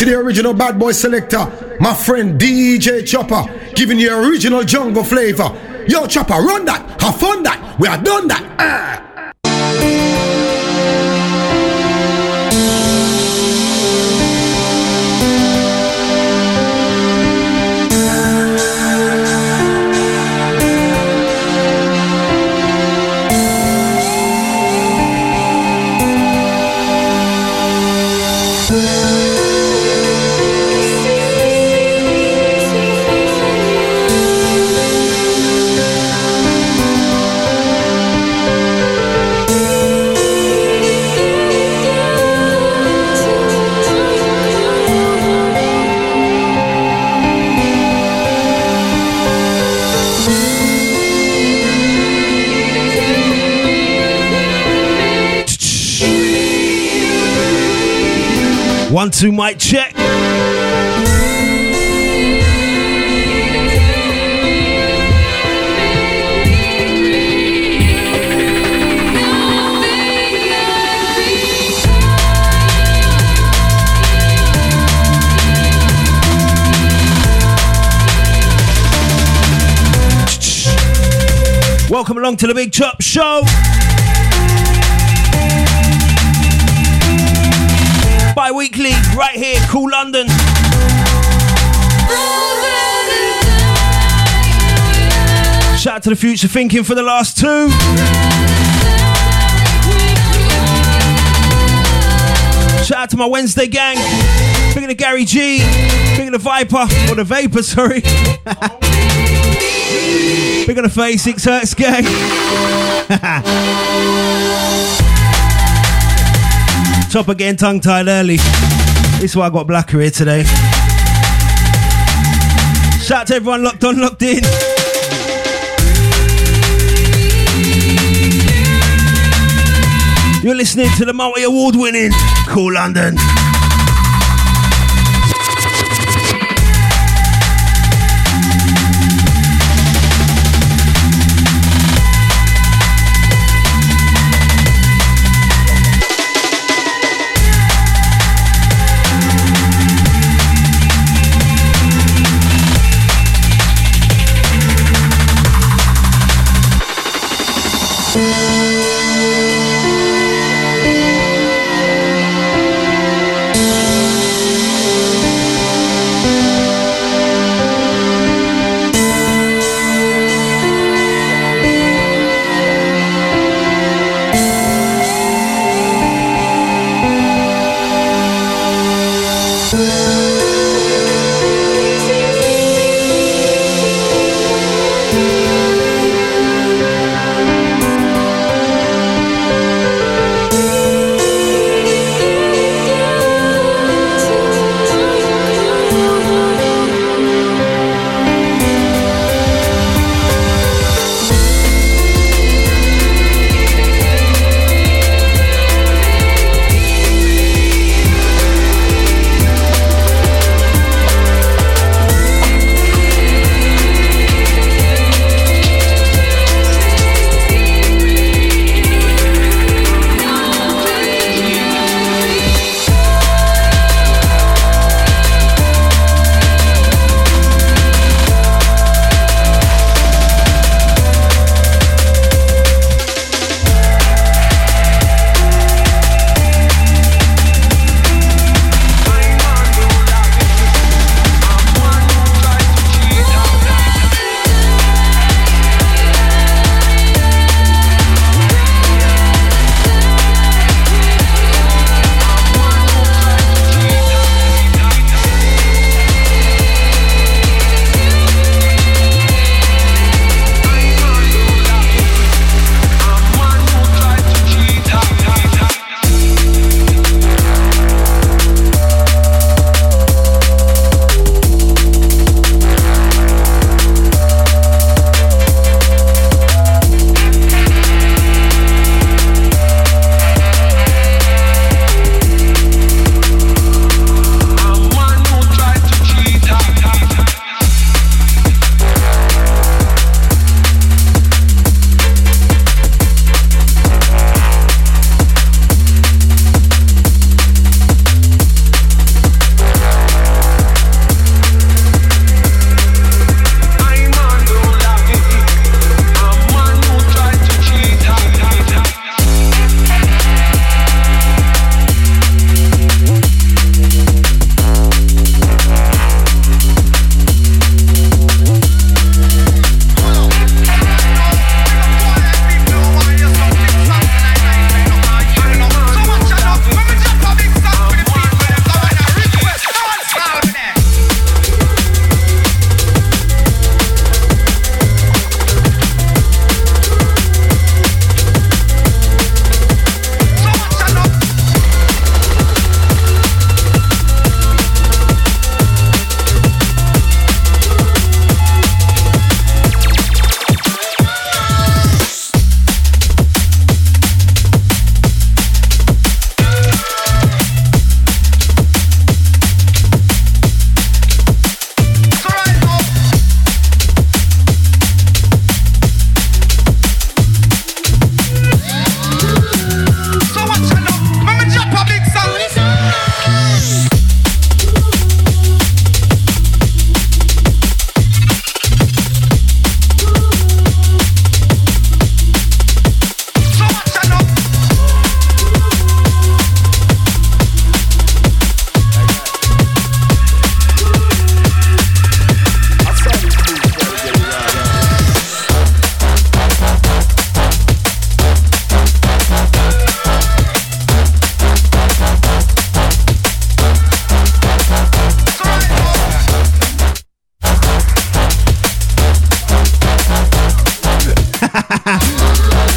to the original bad boy selector, my friend DJ Chopper, giving you original jungle flavor. Yo, Chopper, run that, have fun that, we are done that. One, two, mic check. Welcome along to the Big Chop Show. Bi-weekly, right here, Cool London. Shout out to the Future Thinking for the last two. Shout out to my Wednesday gang. Big of the Gary G. Big of the Viper. Or the Vapor, sorry. Big of the 36 Hertz gang. Chopper getting tongue-tied early. This is why I got Blacker here today. Shout out to everyone locked on, locked in. You're listening to the multi-award winning Cool London.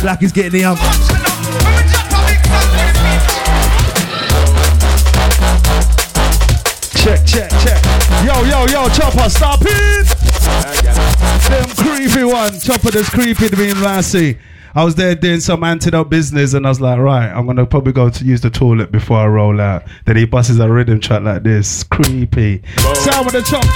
Black is getting the Check. Yo, Chopper, stop it! Them creepy one. Chopper, that's creepy to me in Massey. I was there doing some antidote business and I was like, right, I'm going to probably go to use the toilet before I roll out. Then he busts a rhythm track like this. Creepy. Whoa. Sound with the chop.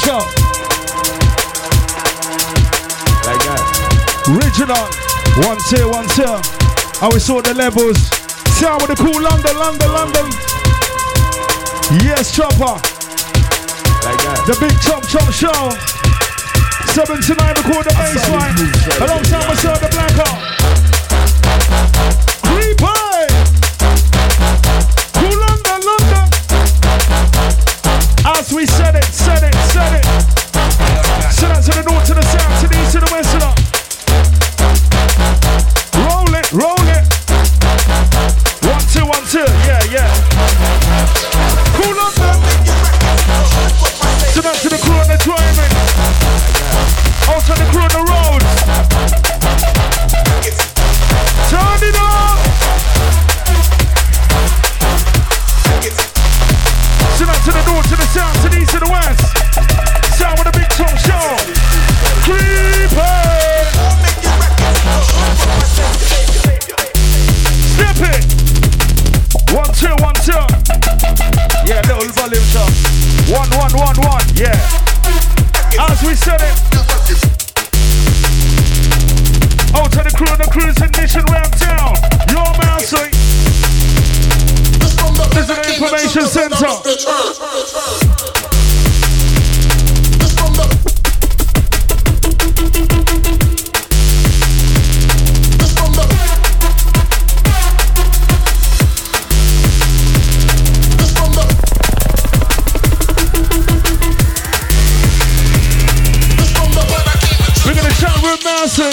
Like that. Original. 1, 2. I we saw the levels. Sound with the cool London. Yes, Chopper. Like that. The big chop show. 7 to 9 record the baseline. Alongside myself, the Blacker. Creepy. Cool London. As we said it. Send out to the north, to the south, to the east, to the west. Roll it. 1, 2. Yeah. Cool London. Send out to the crew on the driving. Out to the crew on the road. Turn it up. Send out to the north, to the south, to the east, to the west. Sound with a big top show. Creeper. Step it. 1, 2. Yeah, little volume shot. 1. Yeah. As we said it. Out to the crew and the cruise ignition round town. Your Mousey. This is the information center. Mousey.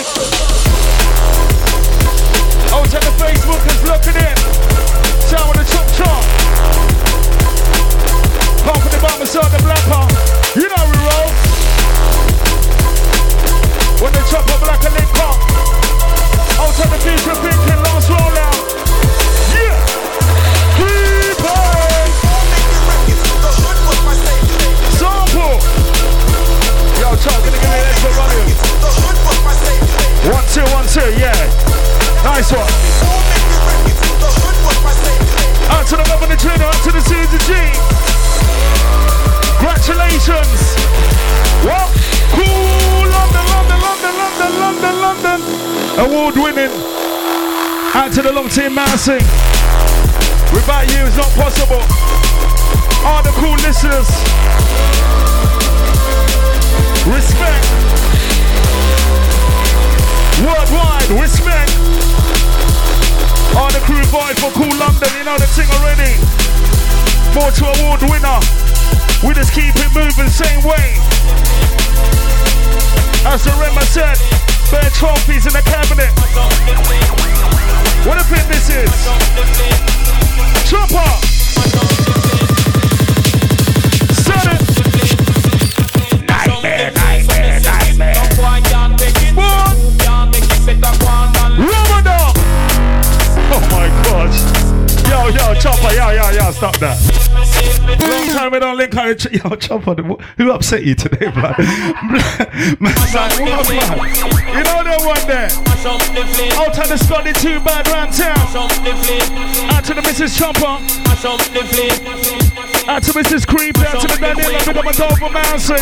Out to the Facebookers looking in. Sound with the chop. Pumping the bomb beside the Blacker. You know we roll. When the Chopper Blacker link up. Out to the future thinking last roll out. Yeah. Creeper. Sample. Yo, Chop, gonna give me an extra volume. 1, 2, yeah. Nice one. Out to the Governor General, out to the Susan G. Congratulations. What? Cool London. Award winning. Out to the long team Mousey. Without you it's not possible. All the cool listeners. Respect. Worldwide, respect. All the crew void for Cool London, you know the thing already. More to award winner. We just keep it moving same way. As the Rema said, bare trophies in the cabinet. What a thing this is. Chopper. Set it. Nightmare. Ramadan! Oh my gosh. Yo, Chopper, yo, stop that. Long time we don't link her. Yo, Chopper, who upset you today, blood? Man's like, what, man? You know that one there? Out to the Scotty 2 bad round town. Out to the Mrs. Chopper. Out to Mrs. Creep. Out to the Daniela. Big up my dog for Mousey.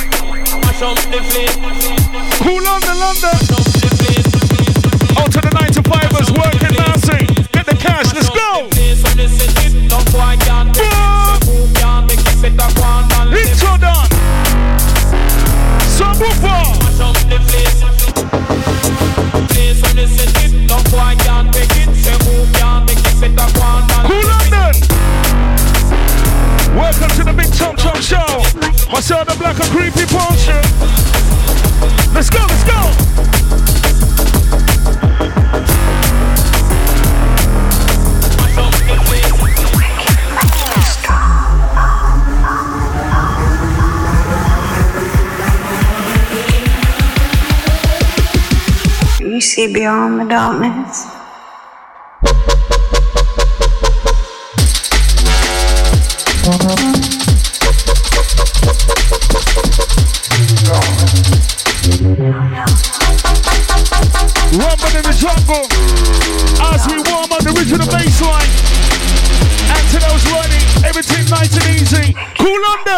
Cool London. Out to the 9-to-5ers working Mousey. Get the cash, let's go! Intro done! Subwoofer! Cool London! Welcome to the Big Chop Show. Myself, the Black and Creepy Porsche. Let's go! You see beyond the darkness.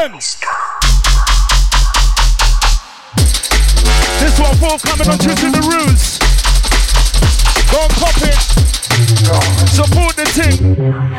London. This one forthcoming on Twitter the Roots. Go and pop it. Support the thing.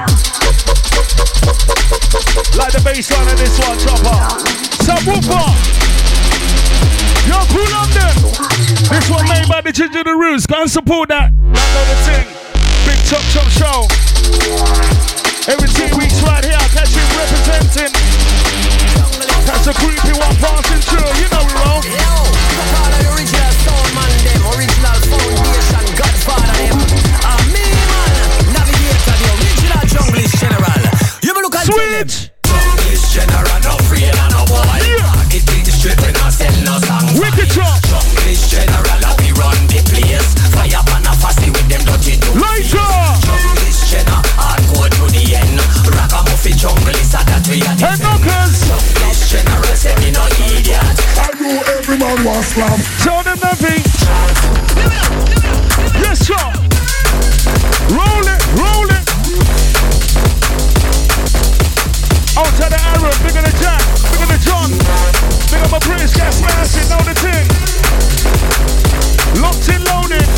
Like the bass line of this one, Chopper. Subwoofer. Yo, Cool London. This one made by the Ginger the Roots. Go and support that. Download the thing. Big Chop Chop Show. Every 2 weeks right here. Catch him representing. That's a creepy one passing through. You know we roll. Yo, all the original sound man them. Original foundation. Godfather them. Me man. Navigator the original junglist general. You ever look at Switch. Junglist general. No free and no boy. It be the strip and no sell no song. Wicked Chop. Junglist general. We run the place. Fire pan a fussy with them dirty do. Lighter. Junglist general. Hardcore to the end. Ragamuffin junglist at that we are. Hey, knockers. Junglist general say me no idiot. I know every man wants slam. Tell them nothing. Yes, sir. Roll it, roll it. Out to the Arab, bigger than Jack, bigger than John. Big up my British gas massive, know the thing. Locked in, loaded.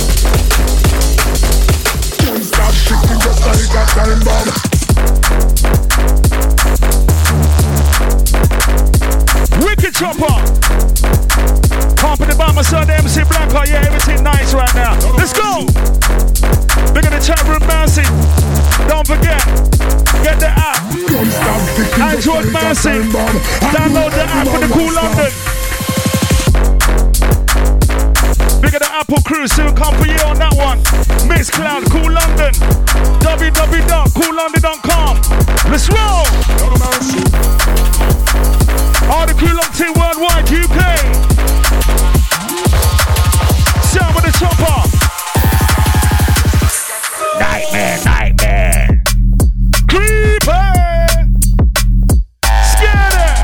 Don't stop shooting just like a time bomb. Wicked Chopper. Pumping by my son, MC Blanco. Yeah, everything nice right now. Let's go. Bigger than chat room massive. Don't forget, get the app. Android massive. Download the app for the Cool London. Bigger the Apple crew, soon come for you on that one. Mixcloud, Cool London. www.coollondon.com. Let's roll. All the Cool London team worldwide, UK. Sound with the Chopper. Nightmare, nightmare. Creeper. Scared.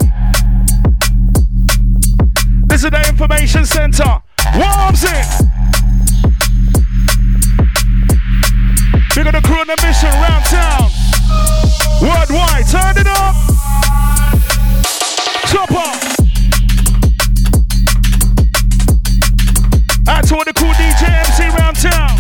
This is the information center. Warms it. Big of the crew on the mission round town. Worldwide, turn it up. Chopper. Out to all the cool DJ MC round town.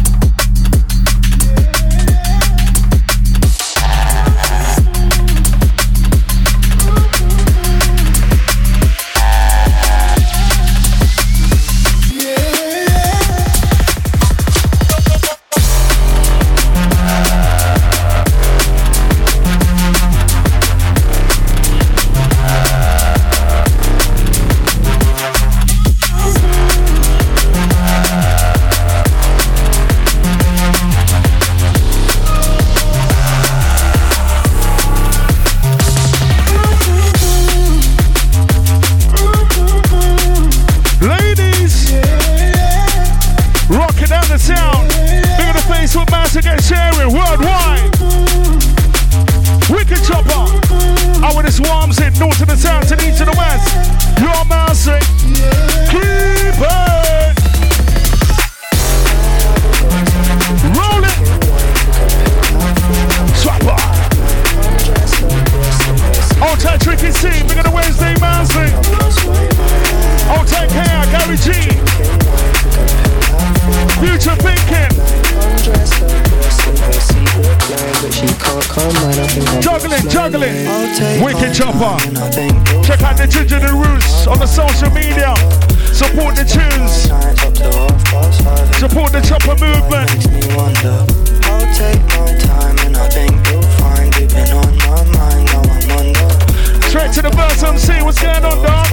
Wicked Chopper. Check out the Ginger the Roots on the social media. Support the tunes. Support the Chopper movement. I'll take my time and I think you'll find you've been on my mind. Now I'm under. Straight to the verse MC. What's going on, dog?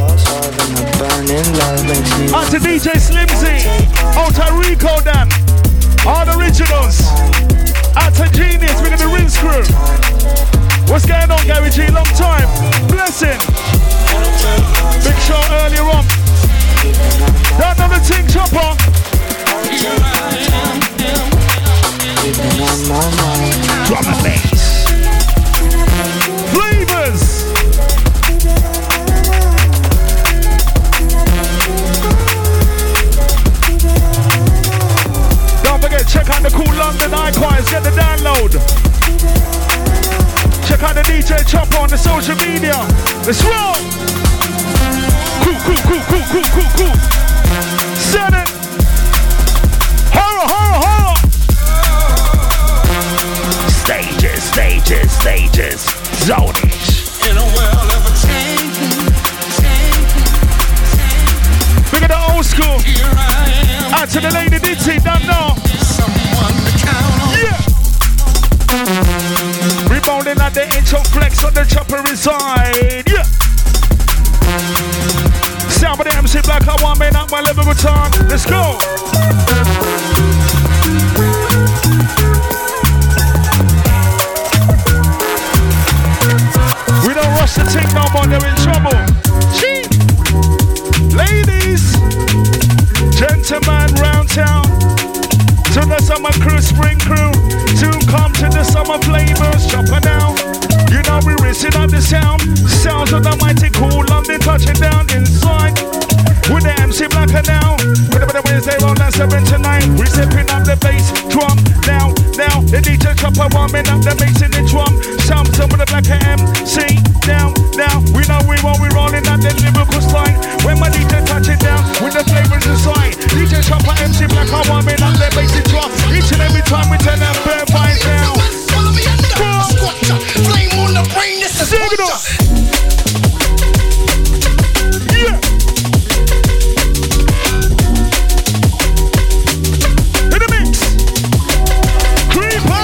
Out to DJ Slimzy. Out to Rico Dan. All the originals. Out to Genius. We're gonna rinse crew. What's going on, Gary G? Long time. Blessing. Big show earlier on. That another thing, Chopper. Drum and bass. Flavors. Don't forget, check out the Cool London icons. Get the download. Check out the DJ Chopper on the social media. Let's roll. Cool. Set it. Horror. Stages. Zonage. In a world of changing. Look at the old school. Here I am. Out to the lady DT, don't know. Someone to count on. Yeah. Rebounding at the intro flex on the chopper reside. Yeah. Sound of the MC Black, I want me not my level time. Let's go. We don't rush the thing no more, they're in trouble. Gee. Ladies, gentlemen round town, to the summer crew, spring crew, to come to the summer flavors, chopper now. You know we racing up the sound, sounds of the mighty cool London touching down inside. With the MC Blacker now, whenever the Wednesday on that 7 to 9, we stepping up the bass drum now. The DJ chopper warming up the bass in the drum. Sound with the Blacker MC now. We know we rolling up the lyrical slide. When my DJ touch it down with the flavors inside. DJ chopper MC Blacker warming up the bass in drum. Each and every time we tell them fair vibes down. Flame on the brain, this is Signal. Yeah. In the mix. Creeper.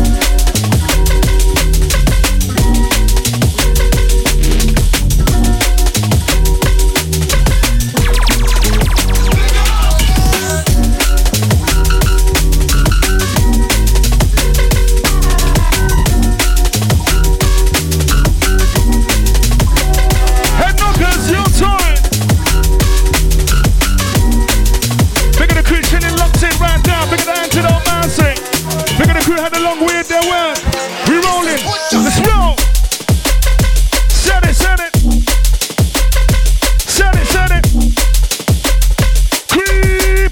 Had a long way at their work. We rolling. Let's roll. Set it. Creep.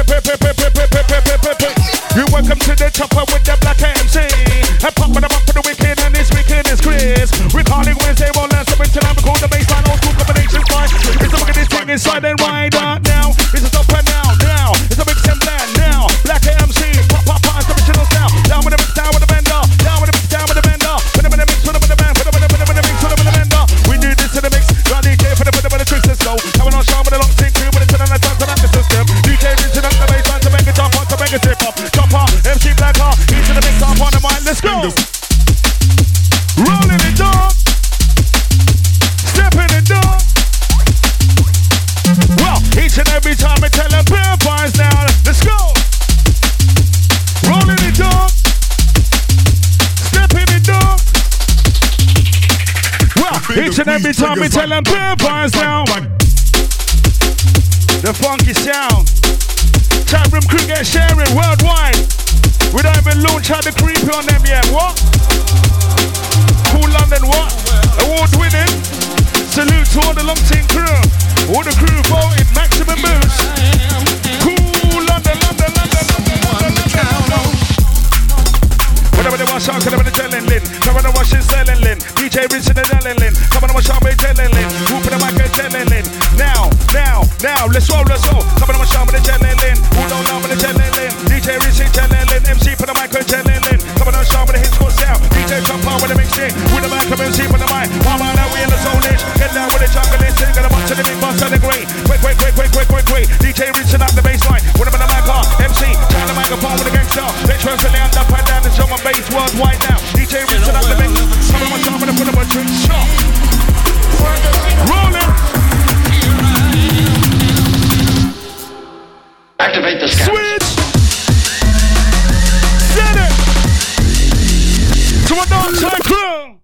You welcome to the chopper with the Black MC. I pop it up for the wicked and this wicked is Chris. We're calling Wednesday, roll and 7 till I'm called the baseline. Old school combination fine. It's a look at this thing inside and ride out now. It's a stopper now. It's a mix and blend now. Black MC. Pop, it's the original sound. Down with the mix, down with the bender. Down with the mix, down with the bender. Put them in the mix, put them in the band. Put them in the mix, put them in the bender. We do this in the mix. Got DJ for the tricks, let's go. Coming on shine with a long stick crew with a 10 and a time to the system. DJ reaching up the baseline to make it jump on, to make it trip up. Jump on, MC Blacker. He's in the mix, up on the mic. Let's go. Rolling it down. Stepping it down. Well, each and every time I tell them bare vibes now. Let's go. Rolling it down. Stepping it down. Well, each and every time we tell them bare vibes now. The funky sound. Chat room crew get sharing worldwide. We don't even launch out the creepy on them yet. What? Cool London, what? Award winning. Salute to all the long team crew. All the crew voted maximum boost. Cool London. Whatever they wash out, come on the telling Lynn. Come on the wash and selling Lynn. DJ Richard and Ellen Lynn. Come on the wash out, we're telling Lynn. Whooping the mic and telling Lynn. Now, let's roll. Come on the wash out, we're telling Lynn. Who don't know, we're telling Lynn. DJ Richard telling Lynn. MC for the mic and telling Lynn. Come on the wash out, with the hits go sound. DJ jump out with the mixing. With the mic and MC for the mic. Mama, now we in the zone ish. Get down with the jungle and sing. Got a bunch of the big boss and the great. Quick. DJ Richard up the baseline. With the mic on. MC, turn the microphone with the gangster. They transfer land up and down the drum and bass worldwide now. DJ Richard up the mix. Come on, watch out for the put up a trick shot. Rolling. Activate the scan. Switch. Set it. To a dark side crew.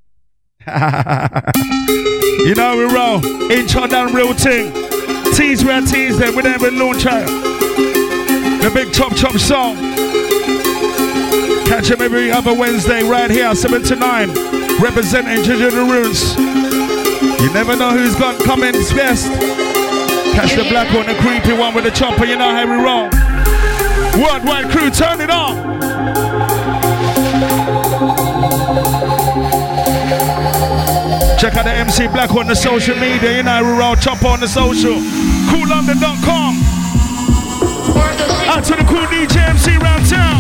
You know we roll. Intro down real thing. Tease where I tease them. We don't even launch out. The big chop song. Catch him every other Wednesday right here, 7 to 9. Representing Ginger the Roots. You never know who's got coming best. Catch the black one, the creepy one with the chopper. You know how we roll. Worldwide crew, turn it on. Check out the MC Black on the social media. You know, we roll Chopper on the social. CoolLondon.com. Out to the cool DJ MC round town.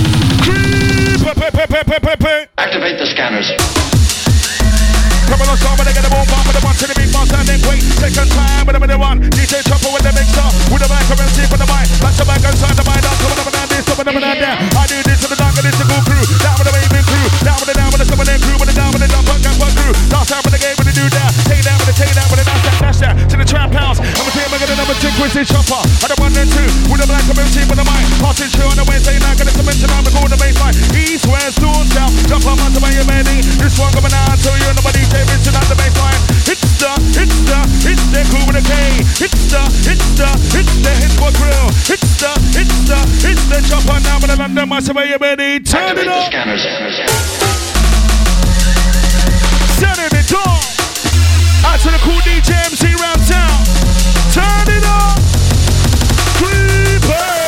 Activate the scanners. Come on, song, but they get a boom bomb with the one to the big boss and then wait. Second time with the one. DJ Chopper with the mixer. With the mic, come and see for the mic. Back to back inside the mic. Come on, down this, come on, down there. I do this to the dark, and this to go crew. Down with the waving crew. Down with the some of them crew. With the down with the dump, crew. Last time with the game with the dude there. Take down with the dash there. To the trap house. I'm a team, I'm gonna number 2, Quincy Chopper. I the 1 and 2. With the black community with the mic. Passing through on the Wednesday night. Gonna come into now, we're going to baseline. East, west, north, south. Jump on to my Yemeni. This one coming out to you and nobody. It's not the baseline. It's the cool with a K. It's the hit squad crew. It's the Chopper now with the London Massive. You ready? Turn it up. Setting it on. Out to the cool DJ MC round town. Turn it up. Creeper.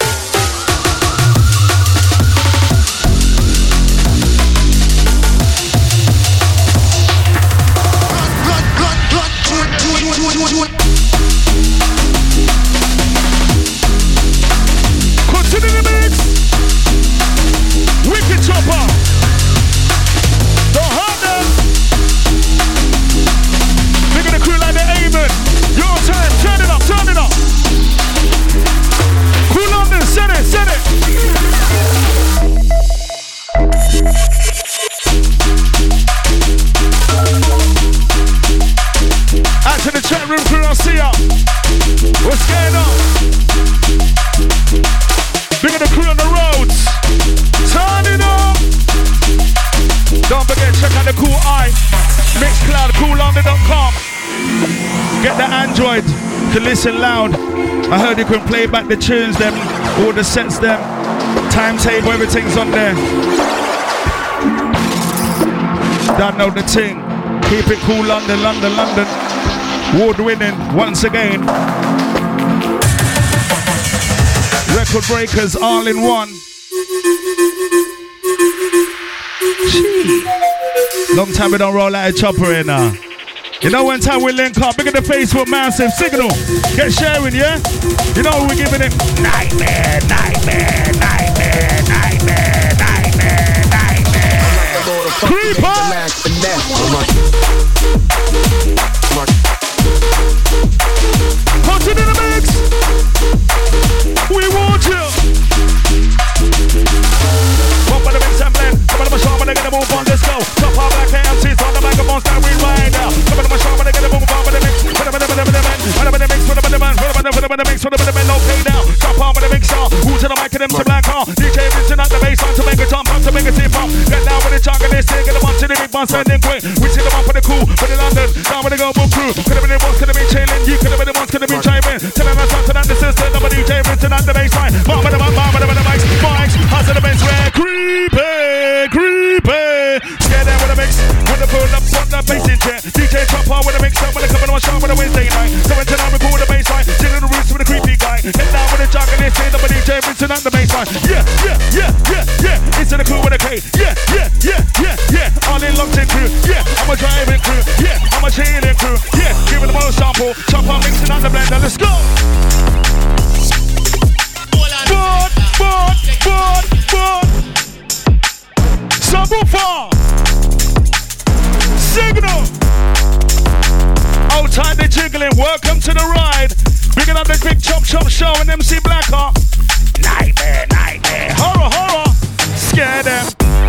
Continue the mix. Wicked Chopper. Don't hurt them. Look at the crew like the Amen. Your time. Turn it up. Cool London. Set it. Out to the chat room crew, I'll see ya. What's going on? Big of the crew on the roads. Turn it up. Don't forget, check out the cool eye. Mixcloud, CoolLondon.com. Get the Android to listen loud. I heard you can play back the tunes, them, all the sets, them, timetable, everything's on there. Don't know the thing. Keep it cool, London. Award winning once again. Record breakers all in one. Gee. Long time we don't roll out a chopper in now. You know when time we link up, big at the Facebook massive signal. Get sharing, yeah? You know we're giving it nightmare. Creeper! Put it in the mix! We want you! Pump on the mix and blend. Come on to my show, but they gotta move on, let's go. Top our black AMCs on the microphone, start we right now. Come on to my show, but they gotta move on with the mix. Put them in the mix, okay now. Top on with the mix, who to the mic and them to black on. DJ Vincent at the bass on to make a jump, up to make a tip up. Get down with the chunk and they say, get them on to the big boss and then quick. We see them up for the cool, for the London, down with the go boom crew. Could have been the ones, could have been chilling, you could have been the ones, could have been chiming. Tell them that's something that the sister, number DJ Vincent at the bass line. Bomb with the mics, how's the bench where creepy. Scare them with the mix, with the pull up, put the bass in chair. DJ Chopper with the mix, up with the cup and one shot with the Wednesday night. So until I record the bass line, chilling the roots with the creepy guy. Get down with the jug and they say number DJ Vincent at the bass line. Yeah. Into the crew with a K. Yeah. All in locked in crew. Yeah, I'm a driving crew. Yeah, I'm a chilling crew. Yeah, give it the most sample. Chopper mixing on the blender. Let's go. Board. Subwoofer. Signal. Outside the jiggling. Welcome to the ride. Bigging up the big chop show and MC Blacker. Nightmare. Horror. Scare them.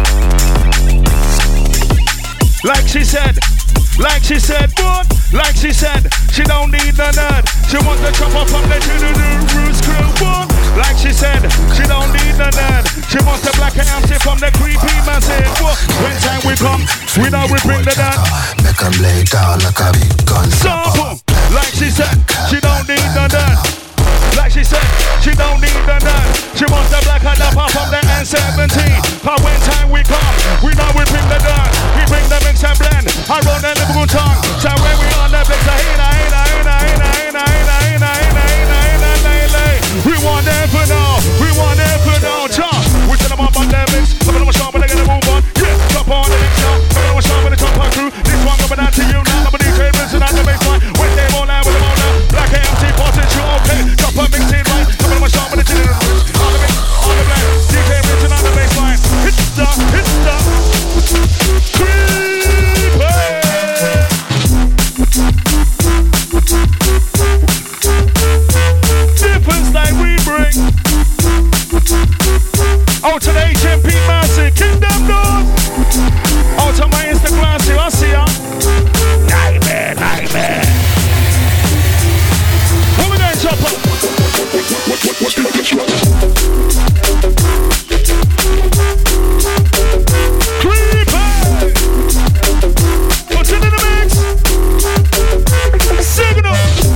Like she said, what? Like she said, she don't need the nerd. She wants the chopper from the roots crew, what? Like she said, she don't need the nerd. She wants the black MC from the creepy massive, what? When time we come, we know we bring the dirt. Make them lay down like a big gun. Sample, like she said, she don't need the nerd. Like she said, she don't need the nerd. She wants the black and the pop from the N17. Cause when time we come, we know we bring the dirt. We bring the mix and blend. I run the Liverpool tongue. So when we on the place, we want them for now. Chop. We tell them about their mix. Some of them are sharp, but they gotta move on. Yeah, chop on the mix now. Some of them are sharp, but they chop on crew. This one coming out to you. Difference like we bring. Out to the HMP Massive, kick them doors. Out to my Instagram, see, I see ya. Nightmare, nightmare. What we doing, Chopper? Creeper! Put it in the mix. Signal.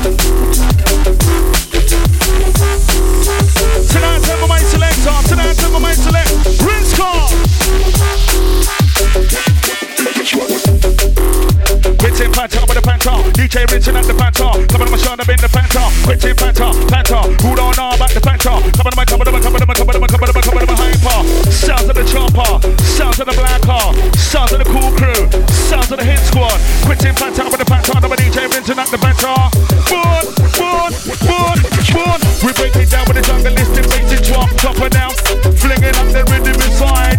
Tonight, I'm my selector. Tonight, I'm my select. Rinse car. Quitting Panther with the Panther. DJ Richard at the Panther. Come on, my shot up in the Panther. Quitting Panther. Who don't know about the Panther? Come on, my hyper. Sounds of the chopper. Sounds of the black car. Sounds of the cool crew. Sounds of the hit squad. Quitting Panther with the Panther. Number DJ Richard at the Panther. Boom. We break it down with the jungle listing. Makes it drop. Chopper now. Flinging up the rhythm inside.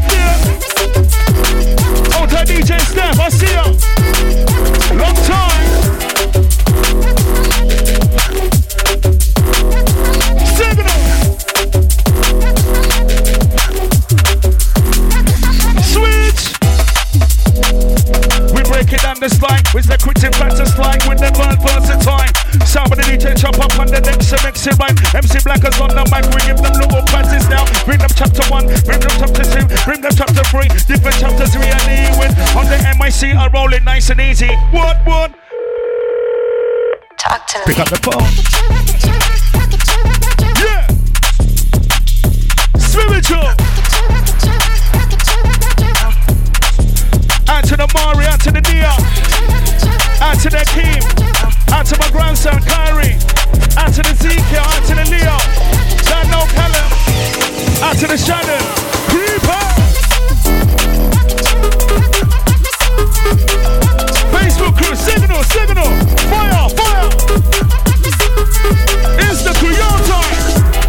Yeah. Out to DJ Steph. I see ya. Long time. Signal. Switch. We break it down the slide. With the quitting Panther slide. With the world versatile. Sound of the DJ chop up on the next mix it right. MC Blackers on the mic. We give them little practice now. Bring them chapter 1. Bring them chapter 2. Bring them chapter 3. Different chapters we are leaving. On the MIC I roll it nice and easy. What? Talk to me. Pick up the phone. Yeah. Spiritual. Out to the Mari, out to the Nia. Out to the Keem. Out to my grandson Kyrie. Out to the Zeke. Out to the Leo. Don't know Callum. Out to the Shannon. Creeper. Facebook crew, signal. Fire. Insta crew, your time.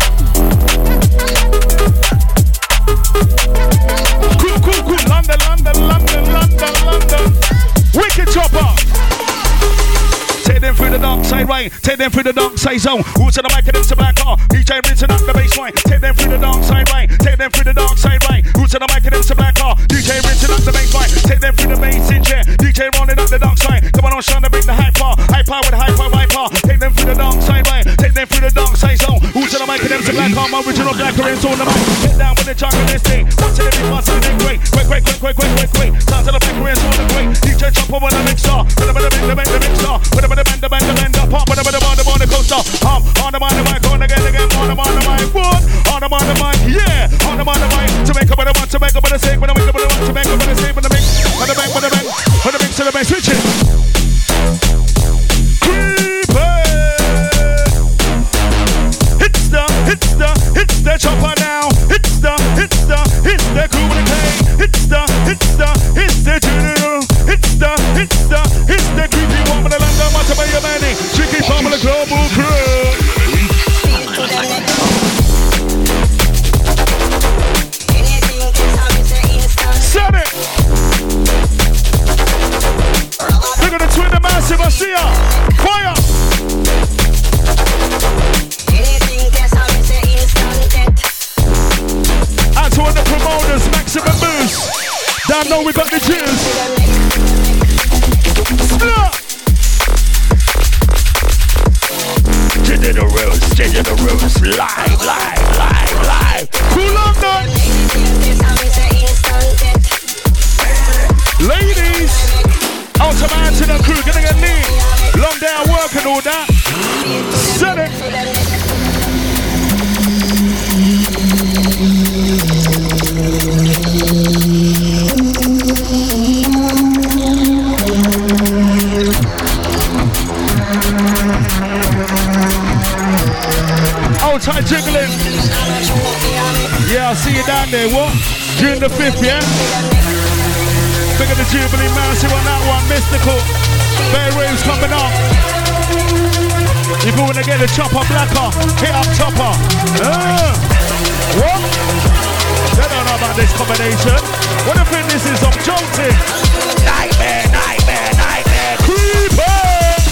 Cool. London. Wicked chopper. Take them through the dark side right. Take them through the dark side zone. Who's to the mic and it's a black car. DJ rinsing up the bass line. Take them through the dark side right. Take them through the dark side right. Who's to the mic and it's a black car. DJ rinsing up the bass line. Take them through the bass in chair. DJ rolling up the dark side. Come on, Sean, to bring the high power. High power with high power. Take them through the dark side right. Take them through the dark side zone. Who's to the mic and it's a black car. My original black rinse on the mic. Get down with the jungle this thing. What's in the big bus and the great. Quick. Sounds of the black rinse on the great. DJ jump over the mixer. With the mixer. With the bend. Pop with the coaster. On the mic, on again. On the mic, what? On the mic, yeah. On the mic. To make up with the one, to make up with the same. When I make up with the one, to make up with the same. With the mix, with the bang. With the mix to the bang. Switch it. Creeper. It's the chopper now. It's the crew with the K. It's the general. It's the creepy one with the London Matter by your manny. Tricky farm with the global crew. Set it. We're gonna twin the massive. I see ya. Fire. And to all the promoters, maximum boost. Don't know we got the juice. Split. Change the rules, live. Cool London. Ladies, out to man to the crew, gonna get lean. Long day at work and all that. Set it. Outside jiggling. Yeah, I'll see you down there. What? June the 5th, yeah? Look at the Jubilee Massive on that one. Mystical. Bay Waves coming up. If you want to get a chopper blacker, hit up chopper. What? They don't know about this combination. What if this is some jolting? Nightmare. Creeper.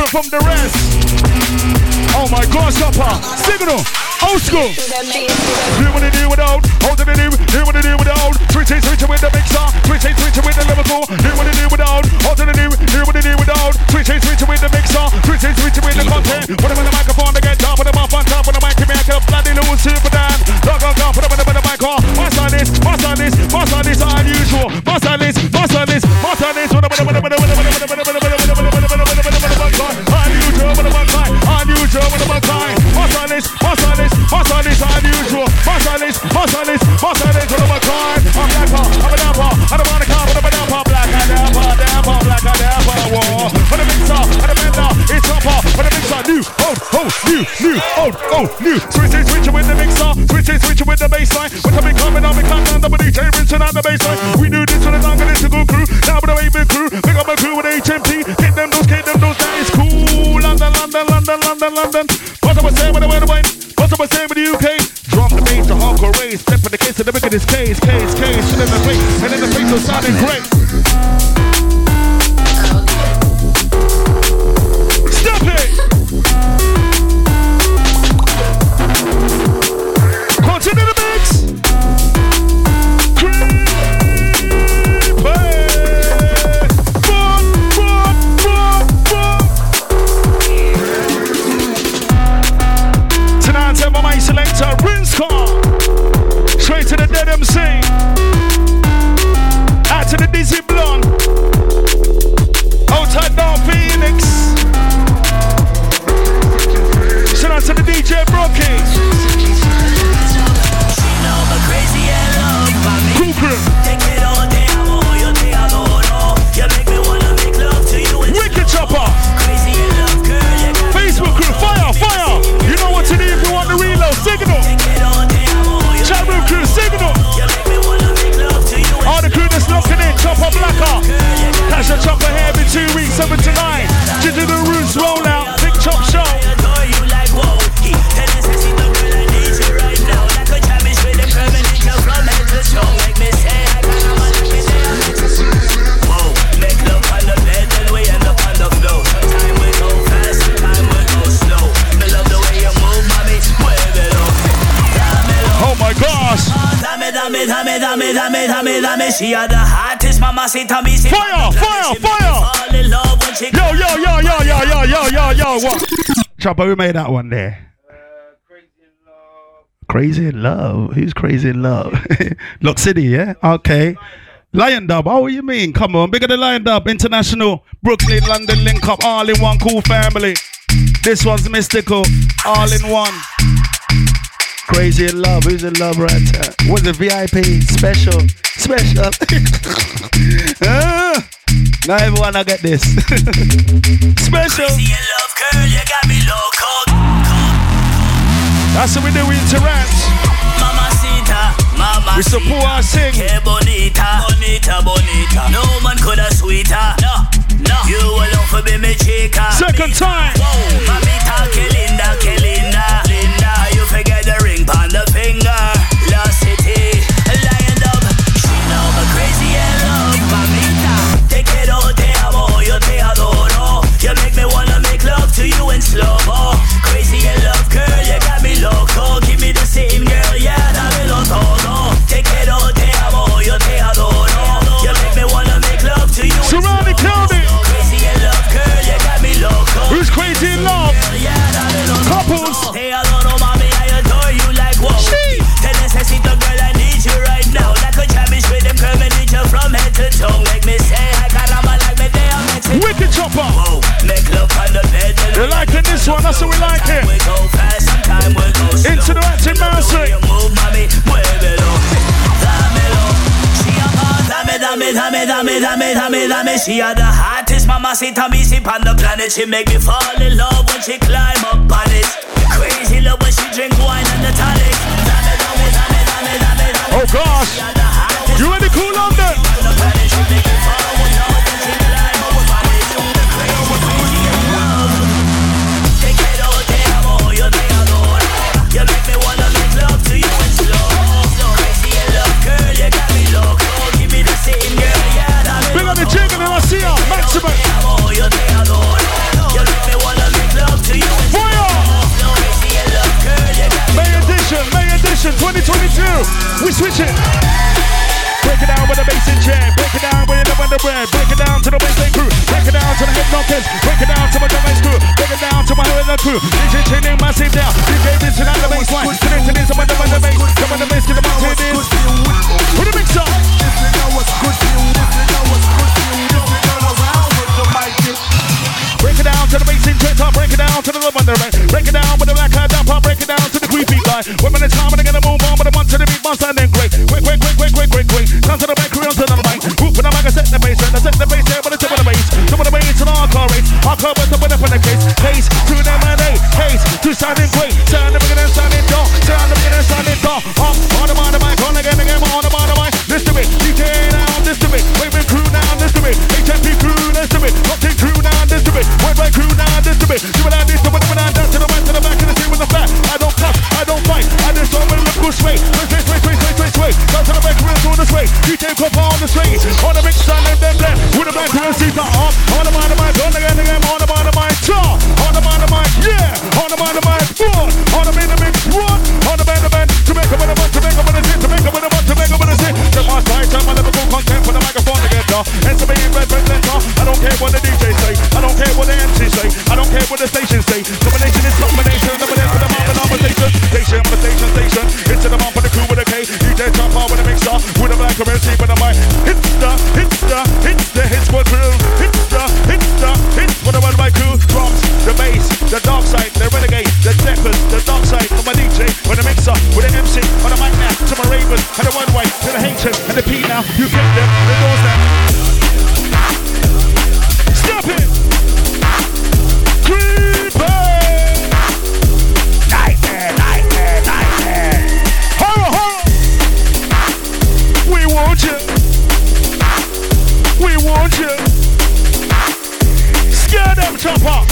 from the rest. Oh my gosh, Chopper. Signal. Old school. Do what they do without. How do they do? Do what they do without. Switch with the mixer. Switch with the Liverpool. Do what they do without. How do they do? Do what they do without. Switch with the mixer. Switch with the content. Put them in the microphone to get top. Put them up on top of the mic to make a bloody little super dan. Log on, put them in the mic on. What's on this? What's on this? What's on this? Unusual. What's on this? What's on this? What's on this? Unusual with the bug line. What's on this? What's on this? What's on this? Unusual. What's on this? What's on this? What's on this? With the bug line. I'm blacker. I'm a damper. I don't want to come with a damper. Black and damper. Black and damper. War. For the mixer. For the bender. It's Chopper. For the mixer. New. New. Switch with the mixer. Switch with the bassline. What have been coming on? We can't down the DJ rinsing out the bassline. We do this for the long and it's a good crew. Now with the Raven crew. Pick up a crew with HMT. Hit them those. That is cool. London. What am I saying with the word? What am I saying with the UK? Drum the bass, the hardcore race. Step in the case of the biggest case. Shit in the face. And in the face was sounding great. Stop it! Continue the mix. Selector Rinscar. Straight to the dead MC. Out to the Dizzy Blonde. Outside Dark Phoenix. Shout out to the DJ Brocky. Cool crew. Wicked Chopper. Facebook crew, fire. You know what to do if you want the reload. Signal. Chat room crew, signal. All the crew that's locking in, Chopper Blacker. Catch the Chopper here every 2 weeks, 7 to 9. Ginger the Roots roll out, Big Chop Show. Oh my gosh! Dame. She had the hottest mamacita. Fire! Yo! What? Chopper, who made that one there? Crazy in Love. Who's Crazy in Love? Lock City, yeah? Okay. Lion Dub, oh, what you mean? Come on, bigger than Lion Dub, international, Brooklyn, London, link up, all in one, cool family. This one's mystical, all in one. Crazy in Love, who's in love right there? What's the VIP? Special. Now everyone I get this. Special. Crazy in Love, girl, you got me loco. That's what we do, we interact. Mamacita. We support our sing. Que bonita. No man could have sweeter. No. You alone for be me chica. Second time. Whoa, mamita, que linda. Linda, you forget the ring on the finger. Lost City, Lion Dub. She know me crazy in love. Mamita, te quiero, te amo, yo te adoro. You make me wanna make love to you in slow-mo. Crazy in love, girl, you got me loco. Give me the same, girl, yeah, dámelo todo. Te quiero, te amo, yo te adoro. You make me wanna make love to you. Surrounding County. Crazy in love, girl, you got me loco. Who's crazy in love? Couples. Te adoro, mami, I adore you like whoa. Te necesito, girl, I need you right now. Like a chamish with them curve and need you from head to toe. Make me say, I caramba, like me day I'm mixing. Wicked Chopper. Whoa, make love on the bed. You're liking this one, that's what we like it. We go fast, sometime we go slow. Into the acting music. Move, mami, muévelo. Dámelo. She a dame. She a the hottest mamacita me see on the planet. She make me fall in love when she climb up on it. Crazy love when she drink wine and the tonic. Dame. Oh gosh, you ready, cool London? You make me wanna make love to you in slow. Crazy in love, girl, you got me loco. Give me the same, girl, yeah. Bring on the jig and then I see ya, maximum. You make me Switch it. Break it down with the bass and jam. Break it down with the bread. Break it down to the bass crew. Break it down to the hip knockers. Break it down to my drum bass crew. Break it down to my rhythm crew. DJ training massive down. DJ Vincent on the bass line. Connecting in some of the bass. Some of the bass to the mountain is. Put the mix up. If you know what's good for you, if you know what's good for you, if you know around with the mic. Break it down to the bass in top. Break it down to the love under right. Break it down with the black hat down. Break it down to the creepy guy. When it's time to get a move on, but the one to the beat bounce and then quick. Down to the back, real to the mic. Whoop in the mic, I set the bass, I set the bass there, but it's top of the bass. Top of the bass and hardcore race. Hardcore with the winner for the case. Case to the M&A. Case to sounding great. Sound the beginning, sounding dark. Sound the beginning, sounding dark. On the mic, on again, on the mic. This to me. DJ now, this to me. Waving crew now, this to me. HMP crew, this to me. Rocking crew now, this to me. Worldwide crew now, this to me. Do what I need, do what I down to the right, to the back, and the team with the fat. I don't cuss, I don't fight. I just don't really look good straight. Sway. Down to the back, real to the sway. DJ Copper on the straight. On the mix, sign and then blend. With the black to the seat, on the mic, on again, on the mic, top. On the mic, yeah. On the mic, one. On the mix, one. On the band, to make up with a bunch, to make up with a zit, to make up with a bunch, to make up with a zit. Take my side, time, I never go content for the microphone together. And to me, red, I don't care what the DJ say. I don't care what the MC say. I don't care what the station say. Domination is combination. Domination for the mouth and conversation. Station. It's in the mouth for the crew with a K. DJ jump out with a mixer. With a black currency, with a mic. Hits the hits for crew. Hits for the worldwide crew. Drums, the bass, the dark side, the renegade, the Zeppers, the dark side for my DJ. With a mixer, with an MC, on the mic now. To my Ravens, and the worldwide, to the H and the P now. You get them, the doors now. Stop it! Creeper! Nightmare! Horror! We want you! Scare them, chopper!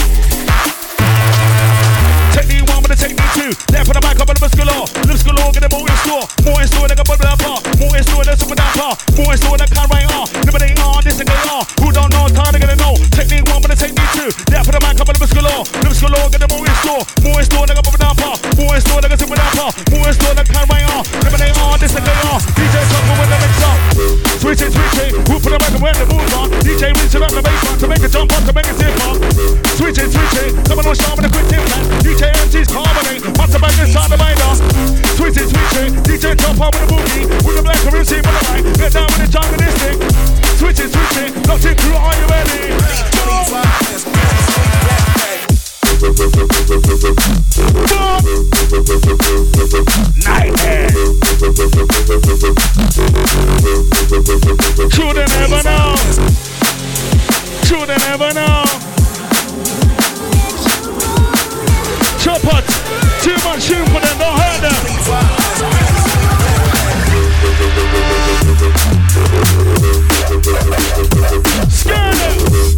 Technique 1 with the technique 2. Left for the back up on the lips galore, get them more in store. More in store, they got bubble up. More in store, they're super down par. More in store, they can't write on. Limiting on, this and get on. Who don't know, time to get to know. Technique 1 with the technique 2. Left for the back up on the lips galore, get them more in store. More in store, they got bubble down par. More in store, they got super down par. More in store, they can't write on. Limiting on, this and get on. DJ Chopper with the mix up. Switch it. Who put the back and where the moves on. DJ reaching up the baseline to make a jump up, to make a zip up. Switch it. Come on, sharp with a quick tip man. DJ MC's carbonate. What's the back inside the binder? Switch it. DJ jump up with a boogie. With the black currency for the mic. Get down with the jungle this thing. Switch it. Locked in crew, are you ready? Nightmare. True, they never know. Chopper, too much tune for them, don't hurt them. Scare them.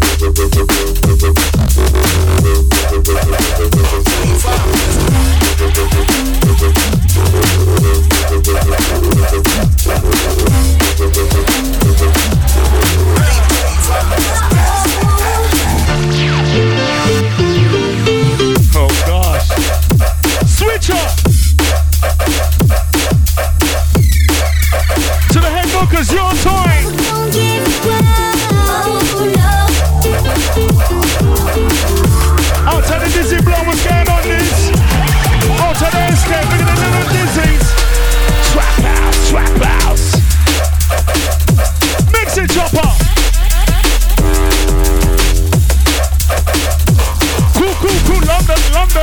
Oh gosh. Switch up. To the head knockers, your time. Outside the dizzy blow, what's going on this? Outside the escape, look at the little dizzies. Trap house. Mix it, chopper. Cool, London.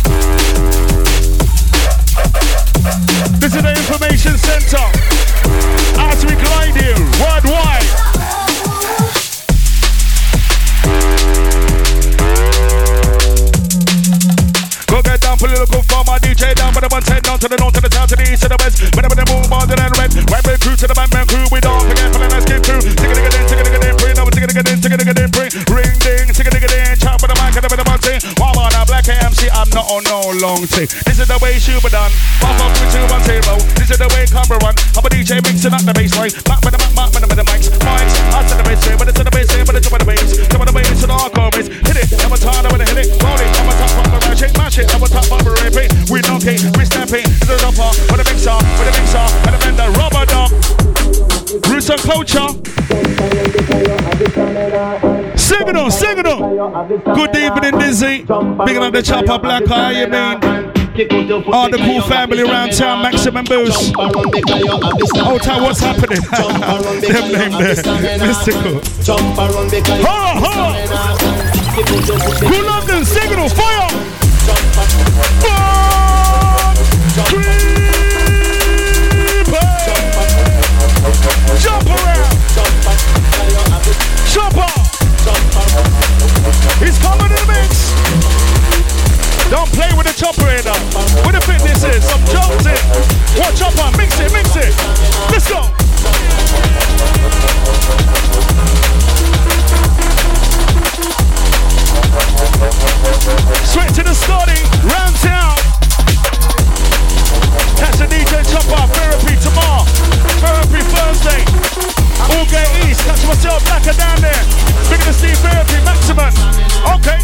This is the information center. As we glide here, worldwide. Go get down for a little good for my DJ down for the one head down to the north, to the south, to the east, to the west. Whenever they move on to the red. Right break crew to the man crew. We don't forget for the nice game crew. Tick it in, bring. No, tick it in, bring. Ring ding, tick it in. Chop with the mic and the button. Wow, the black MC, I'm not on no long thing. This is the way she be done. Pop up 3, 2, 1, 0. This is the way camera run. I'm a DJ mixing up the bass line. Back with the mics. Out to the bass, but it's in the bass, but it's on the bass. Some of the bass and the hardcore bass. Hit it, I'm a time, I'm gonna hit it. Roll it, I'm a top of the shake, mash it. I'm a top of the repeat. We knock it, we snap it. This is the part with the mixer, and the bender. Good evening, Dizzy. Big up the Chopper Black Eye, you mean? All the cool family around town, Maximum Boost. Oh, time, what's happening? Them name there, Mystical. Ha, ha! Cool London, signal, fire! Jump around! Chopper! He's coming in the mix! Don't play with the chopper here now. What the fitness is, some jumps in. What chopper? Mix it, mix it. Let's go. Straight to the Scotty, round town. Catch the DJ Chopper, therapy tomorrow. Therapy Thursday. Allgate East, catch myself Blacker down there. Big to see therapy, Maximum. Okay.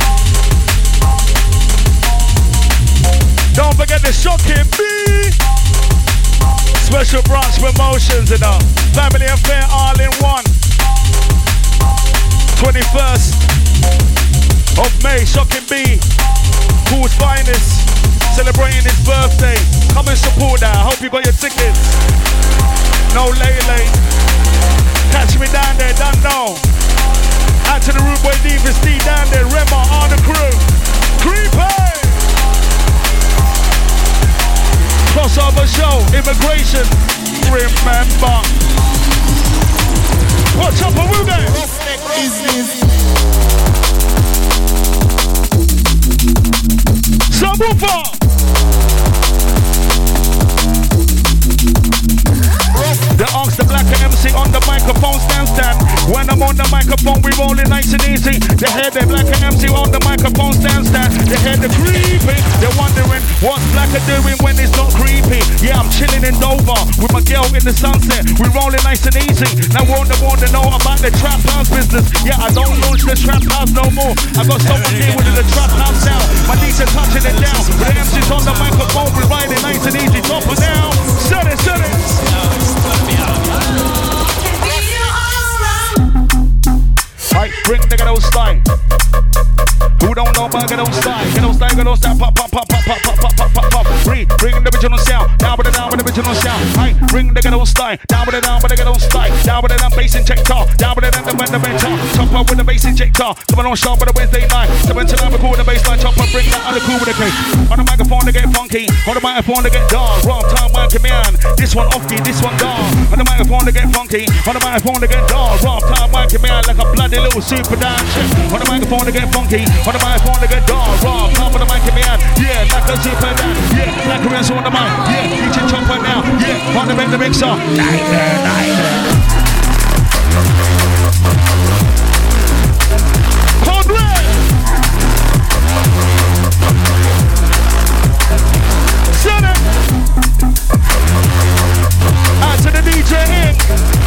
Don't forget the Shocking B. Special branch promotions, you know. Family affair all in one. 21st of May, Shocking B. Cool's finest. Celebrating his birthday. Come and support that. I hope you got your tickets. No lay. Catch me down there, don't know. Out to the Rude Boy Divas D down there. Rema on the crew. Creepy! Crossover show, immigration, remember. What's up, Awuge? Subwoofer! The Ox, the Blacker MC on the microphone, stand. When I'm on the microphone, we rolling nice and easy. They hear the Blacker MC on the microphone, stand. They hear the creepy. They're wondering what's Blacker doing when it's not creepy. Yeah, I'm chilling in Dover with my girl in the sunset. We rolling nice and easy. Now want to know about the trap house business. Yeah, I don't launch the trap house no more. I got someone here with the trap house now. My DJ touching it down. With the MC's on the microphone, we riding nice and easy. Top it down. Set it. Right, bring the ghetto style. Who don't know about ghetto style? Ghetto style, pop. Bring the original sound, down with the original sound. Right, bring the ghetto style, down with the ghetto style. Down with the bass injector, down with the mentor. Chopper with the bass injector. Coming on sharp with the Wednesday night. 7 to 9, record the bass line. Chopper, bring that other cool with the cake. On the microphone to get funky, on the microphone to get dark. Wrong time working man. This one off key, this one dark. On the microphone to get funky, on the microphone to get dark. Wrong time working man like a bloody little super dance. On the microphone to get funky, on the microphone to get dark. Wrong time with the mic man. Yeah, like a super dance. Yeah, like a ransom on the mic. Yeah, DJ Chopper now. Yeah, on the mixer. Code red. Set it. Out to the DJ Inc.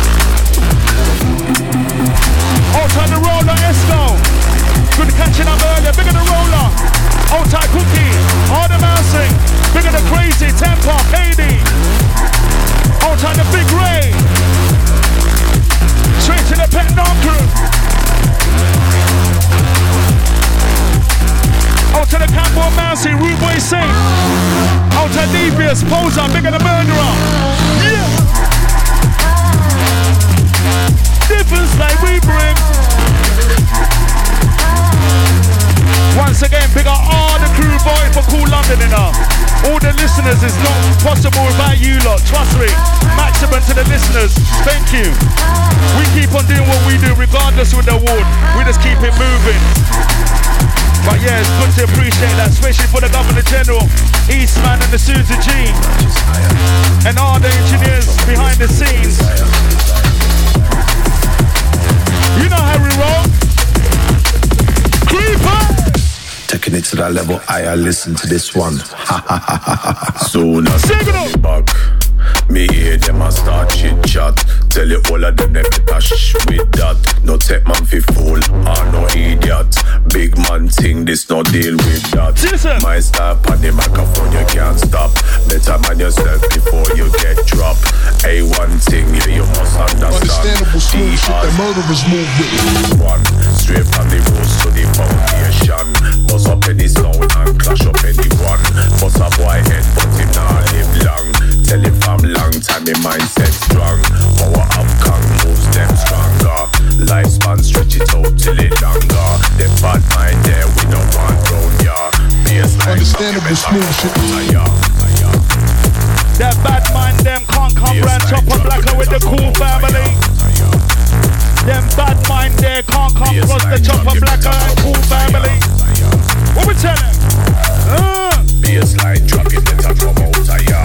Outside the roller, Esco. Good catching up earlier. Bigger the roller. Outside Cookie. All the mousing. Bigger the crazy. Tempo. KD. Outside the Big Ray. Straight to the Pet Dog crew. Out to the Campbell Mousy, Rude Boy Saint. Out to Devious, Poser, Bigger the Murderer. Yeah! Difference like we bring. Once again, big up all the crew boy for Cool London, you know. All the listeners, it's not possible without you lot, trust me. Maximum to the listeners, thank you. We keep on doing what we do regardless of the award. We just keep it moving. But yeah, it's good to appreciate that, especially for the Governor General, Eastman and the Susie G. And all the engineers behind the scenes. You know how we roll. Creeper! Taking it to that level, I listen to this one. Soon as I back, me hear them and start chit chat. Tell you all of them better shh with that. No take man fi fool or no idiot. Big man thing, this no deal with that. Listen. My style on the microphone, you can't stop. Better man yourself before you get dropped. Hey, one thing, yeah, you must understand. Understandable smooth shit that murderers move with. One, straight from the roots to the the smooth shit. That bad mind, them can't come round Chopper Blacker with the cool family. Them bad mind there can't come across the Chopper Blacker and cool family. What we telling? Bassline drop it, let her come out of ya.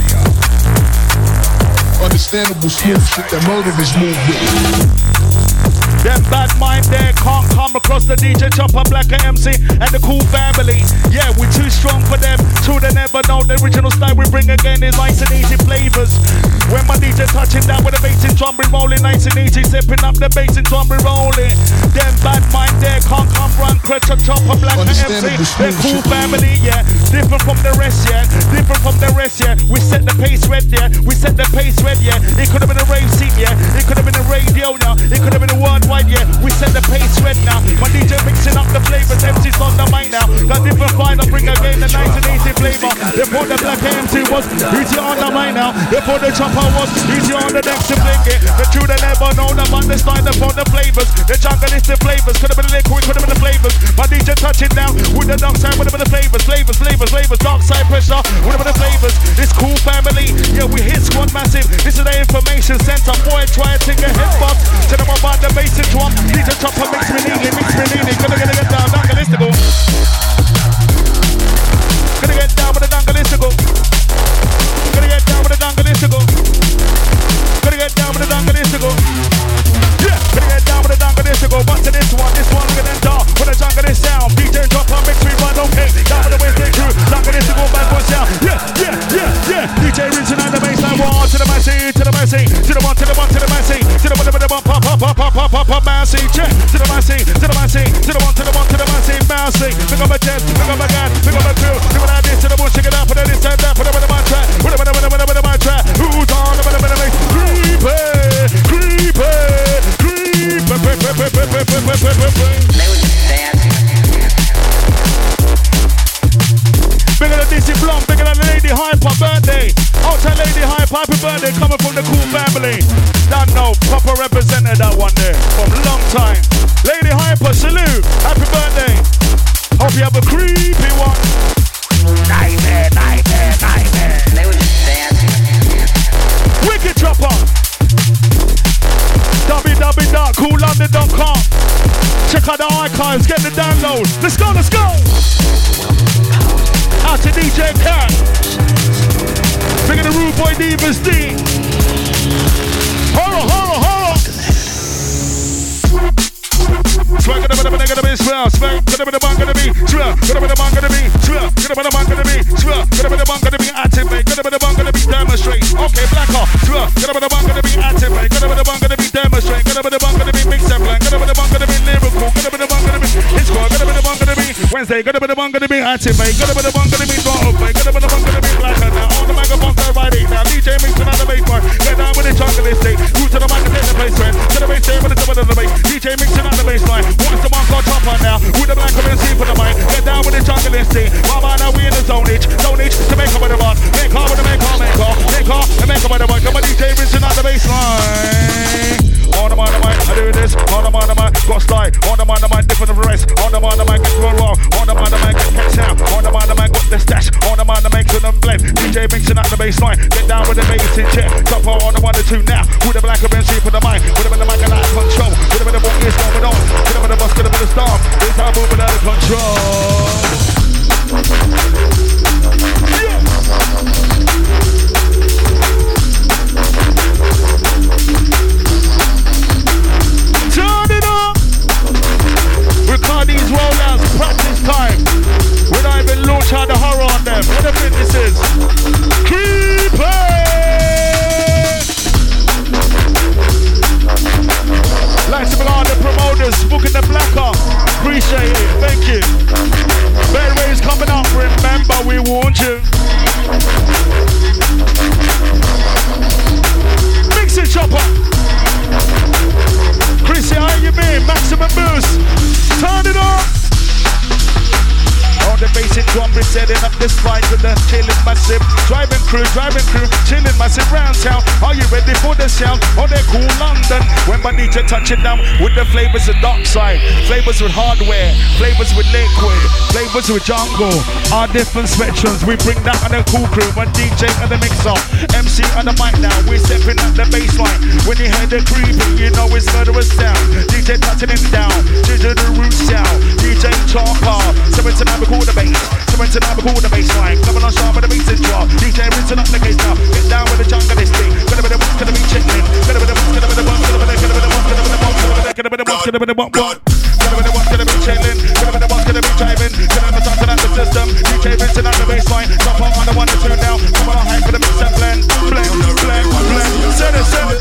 Understandable smooth shit that murderers move with. Them bad mind there can't come across the DJ Chopper Blacker MC and the cool family. Yeah, we're too strong for them. True, they never know the original style we bring again is nice and easy flavors. When my DJ touching down with the bass and drum be rolling, nice and easy, stepping up the bass and drum be rolling. Them bad mind there can't come run Crutch Chopper Blacker MC. They're cool family, yeah. Different from the rest, yeah. Different from the rest, yeah. We set the pace red, yeah. We set the pace red, yeah. It could have been a rave scene, yeah. It could have been a radio now. It could have been a worldwide, yeah. We set the pace red now. My DJ mixing up the flavors, MC's on the mic now. Got different vibe, I bring again the nice and easy flavor. Before the Black MC was easy on the mic now. Before the Chopper was easy on the decks to blink it. The truth they never know them understand the flavors. The jungle is the flavors. Could have been the liquid, could have been the flavors. My DJ touching down with the dark side, would have been the flavors. Dark side pressure, would have been the flavors. This cool family, yeah, we hit squad massive. This is the information center. Boy, try to get head bust. Tell them about the bass and drum. DJ Chopper mix me neatly. Gonna get down, dangalistical. Gonna get down with the dangalistical. Gonna get down with the dangalistical. Gonna get down with the dangalistical. Yeah, gonna get down with the dangalistical. But to this one, we're gonna enter with the jungle sound. DJ Chopper mix me run, okay. Down with the Wednesday crew, dangalistical bad boy sound. Yeah. DJ Rinsen and the bassline one to the massy, to the massy, to the one, to the one, to the massy, to the one, pop, massy, check, to the massy, to the massy, to the one, to the one, to the massy, massy. Pick up my chest, pick up my gun, pick up my crew, do what I did to the bush, check it out, put it this and that, put it with my track, put it with my track. Who's on the bigger than DC Blonde, bigger than the Lady Hyper birthday. Outside Lady Hyper, happy birthday, coming from the cool family. Don't know, proper represented that one there from a long time. Lady Hyper, salute, happy birthday. Hope you have a creepy one. Nightmare. Wicked Chopper. www.coollondon.com. Check out the archives, get the download. Let's go. Out to DJ Cat. Big of the Rude Boy Divas D. Horror. Swag gonna be swell. Swag gonna be the bang gonna be swell. Gonna be the bang gonna be swell. Gonna be the bang gonna be swell. Gonna be the bang gonna be activate. Gonna be the bang gonna be demonstrate. Okay, Blacker swell. Gonna be the bang gonna be activate. Gonna be the bang gonna be demonstrate. Gonna be the bang gonna be mix and blend. Gonna be the bang gonna be lyrical. Gonna be the bang gonna be it's called. Gonna be the bang gonna be Wednesday. Gonna be the bang gonna be activate. Gonna be the bang gonna be drop. Gonna be the bang gonna be Blacker now. All the microphones are riding now. DJ mixing on the bass bar. Get down with the jungle estate. Root to the mic and take the place, man. To the bass there with the top of the bass. DJ mixing on the bass line. Once the one called Chopper now. With the black MC for the mic. Get down with the jungle estate. Mama, now we in the zonage to make up with the bar. Make up with the make up with the bar. Come on, DJ mixing on the bass line. On the mic, I do this. On the mic, got style. On the mic, different from the rest. On the mic, get raw. On the mic, get catch sound. On the mic, got the stash. On the mic, to them blend. DJ mixing out the bass line. Get down with the bass in check. Chopper on the 1 and 2 now. With the black MC for the mic. With the mic and out of control. With the what is going on. With the bus, with the storm. This time moving out of control. Yeah. Turn it up. Record these rollouts, practice time. We don't even launch out the horror on them. What the fitness is? Creeper! Like to belong the promoters, booking the Blacker. Appreciate it, thank you. Bad waves coming up, remember we warned you. Mix it, Chopper. Chrissy, how you been? Maximum boost. Turn it up. On the basic drum, we setting up this fight with the chilling massive. Driving crew, chilling massive round town. Are you ready for the sound? Oh, they're cool London. When my DJ touching down with the flavors of dark side, flavors with hardware, flavors with liquid, flavors with jungle. Our different spectrums, we bring that on the cool crew. One DJ and the mixer, MC on the mic now. We're stepping at the baseline. When you hear the creeping, you know it's murderous sound. DJ touching it down, ginger the root sound. DJ Chopper, someone tonight we call the bass. Someone tonight we call the baseline. Coming on sharp with the bass and drop. DJ rinsing up the case now. Get down with the junk of this thing. Gonna be the one, gonna be chitlin'. Gonna be the one, gonna be the one, gonna be the one, gonna be the one, gonna be the one, gonna be the one, gonna be the one, gonna be the one, gonna be chillin'. Gonna be the one, gonna be driving. Gonna be talking out the system. DJ rinsing up the baseline. Top on the 1 and 2 now. Come on, hype for the mix and blend. Blend, blend, blend. Send it, send it.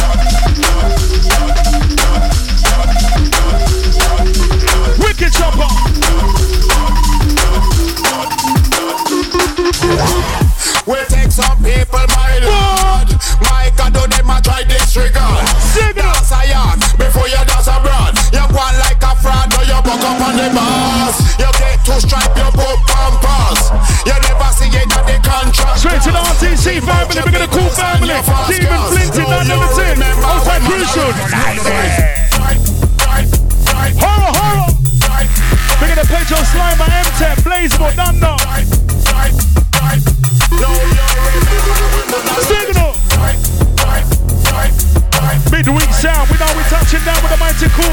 Wicked chopper. We take some people, my lord. My God, do them a try disregard. Dance a yard before you dance abroad. You go on like a fraud, or you buck up on the bars. You get to stripe your book pampas. You never see it at the contract. Straight to the RTC family, we're gonna cool family. Demon Flinty, none of the team. Outside Crucial. Horror, horror. We're gonna play Joe Slime by M10, Blazable, done now. Signal. Midweek sound, we know we're touching down with the mighty cool.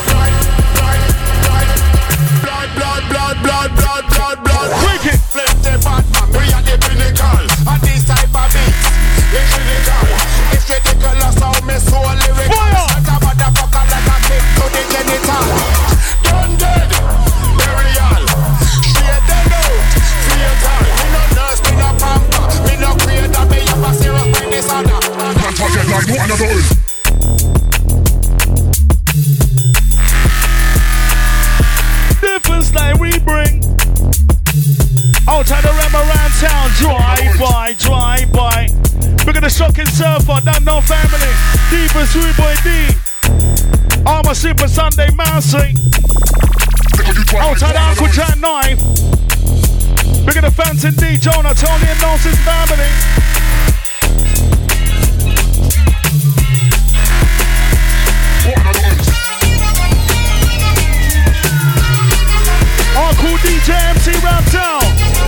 Blood. Wicked. Flip the Batman, we are the pinnacle. And this type of beats, it's critical. It's ridiculous how me so lyrical. Fire. Like a motherfucker, like a kick to the genital. Done dead, burial. Straight dead out, fatal. Me no nurse, me no pamper. Me no creator, me have a serious pain disorder. Can't forget like one of those. Difference like we bring. Outside the rim around town, drive by. We're gonna shocking surfer, that no family. Diva, Sweet Boy D. Armor Super Sunday Mousing. Outside the Uncle Jack Knife. We're gonna Phantom D, Jonah, Tony and Nelson's family. Our cool DJ MC round town.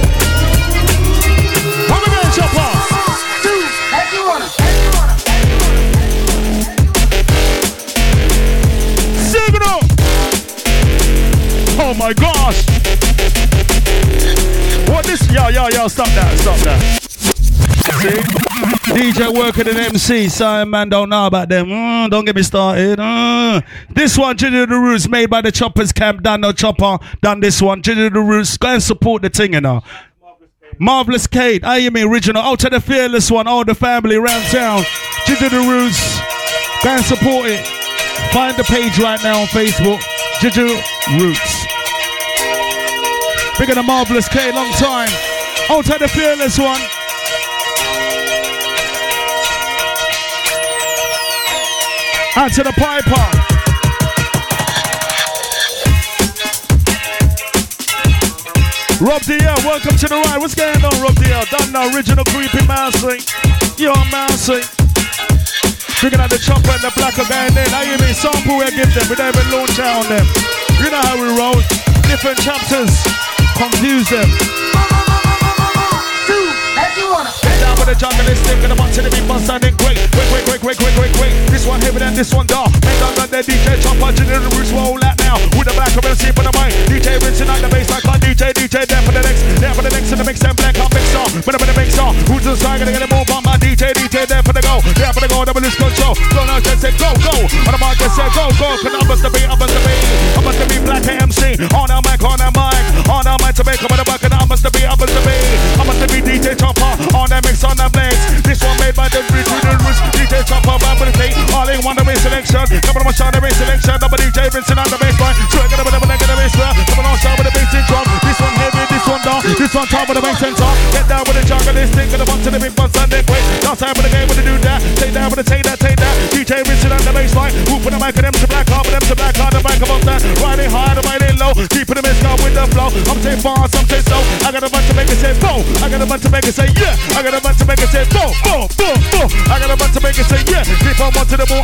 Come again, Chopper. Signal. Oh my gosh. What this? Yo, stop that. See? DJ working an MC, so man don't know about them. Don't get me started. This one, Ginger the Roots, made by the Choppers Camp. Done no Chopper, done this one. Ginger the Roots, go and support the thing, you know. Marvelous Kate, I am original. Out to the fearless one, all the family around town. Ginger the Roots, go and support it. Find the page right now on Facebook. Ginger Roots. Bigger than Marvelous Kate, long time. Out to the fearless one. Out to the Piper. Rob DL, welcome to the ride. What's going on, Rob DL? Done the original creepy mousing. You're mousing. Drinking out the chopper and the black are going in. How you mean? Sample we give them. We don't even launch out on them. You know how we roll. Different chapters. Confuse them. Down with the jungle, this thing gonna want to the beat, bust sounding great. Quick. This one heavier than this one dark. Make down got the DJ chopper, Ginger the Roots roll out now. With the black of MC for the mic. DJ rinsing out the bass like a DJ there for the next in the mix and black on mix on. When I'm in the mix on, who's the side gonna get a move on my DJ there for the go. There for the go, double this control. Go now, just say go. On the mark, just say go. Cause I must be black MC. On the mic, on the mic to make up on the back and I must be DJ chopper. On the mix, on the blades. This one made by the Roots. DJ chopper, Babylon, all in one the race selection. Coming on my shot, the race selection. Double DJ rinsing on the baseline. So I got a bit of a leg in the bass line. Coming on shot with the bass in drum. This one heavy, this one down. This one top with the bass sensor. Get down with the jungle, this thing. Gonna bump to the big bus and then quick. Last time with the game with the do that. Take down with the take that. DJ rinsing on the baseline. Who put the mic of them to black heart, with them to black heart, the back of them that. Riding high, the riding low. Keeping the mist out with with the flow. I'm say fast, I'm say slow. I got a bunch to make it say boom. I got a bunch to make it say yeah. I got a bunch to make it say boom, boom, boom, boom. I got a bunch to make it say yeah. Keep on to the moon.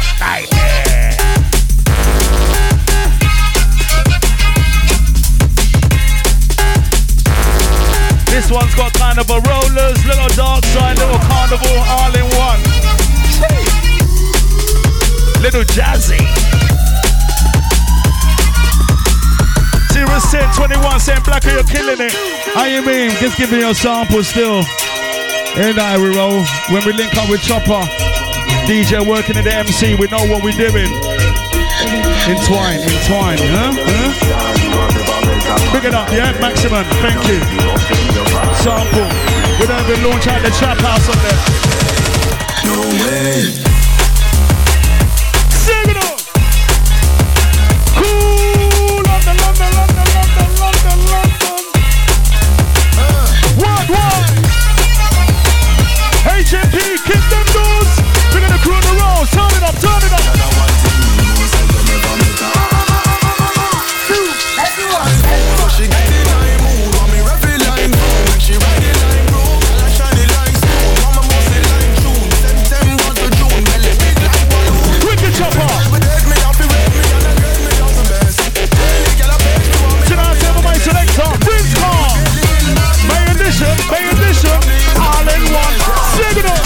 This one's got kind of a rollers, little dark side, little carnival, all in one. Little jazzy. 0-21 saying Blacker, you're killing it. How you mean? Just giving you a sample still. And I we roll. When we link up with Chopper, DJ working in the MC, we know what we're doing. Entwine, huh? Pick it up, yeah? Maximum, thank you. Sample. We don't even launch out the trap house on there. No way. Sing it up! Cool! London. Worldwide! HMP, kick them doors! We're gonna crew the roll, turn it up! She get the line move, on me rough it line boom. She ride it line room, and I shine it like spoon. Mama must it like June, September to June, belly big like balloon. Wicked Chopper! But take me off, you rate me, and I grade me off the best. Daily girl, I page me, want me. Tonight, over my selector, Prince Car! May edition, all in one, sing it up!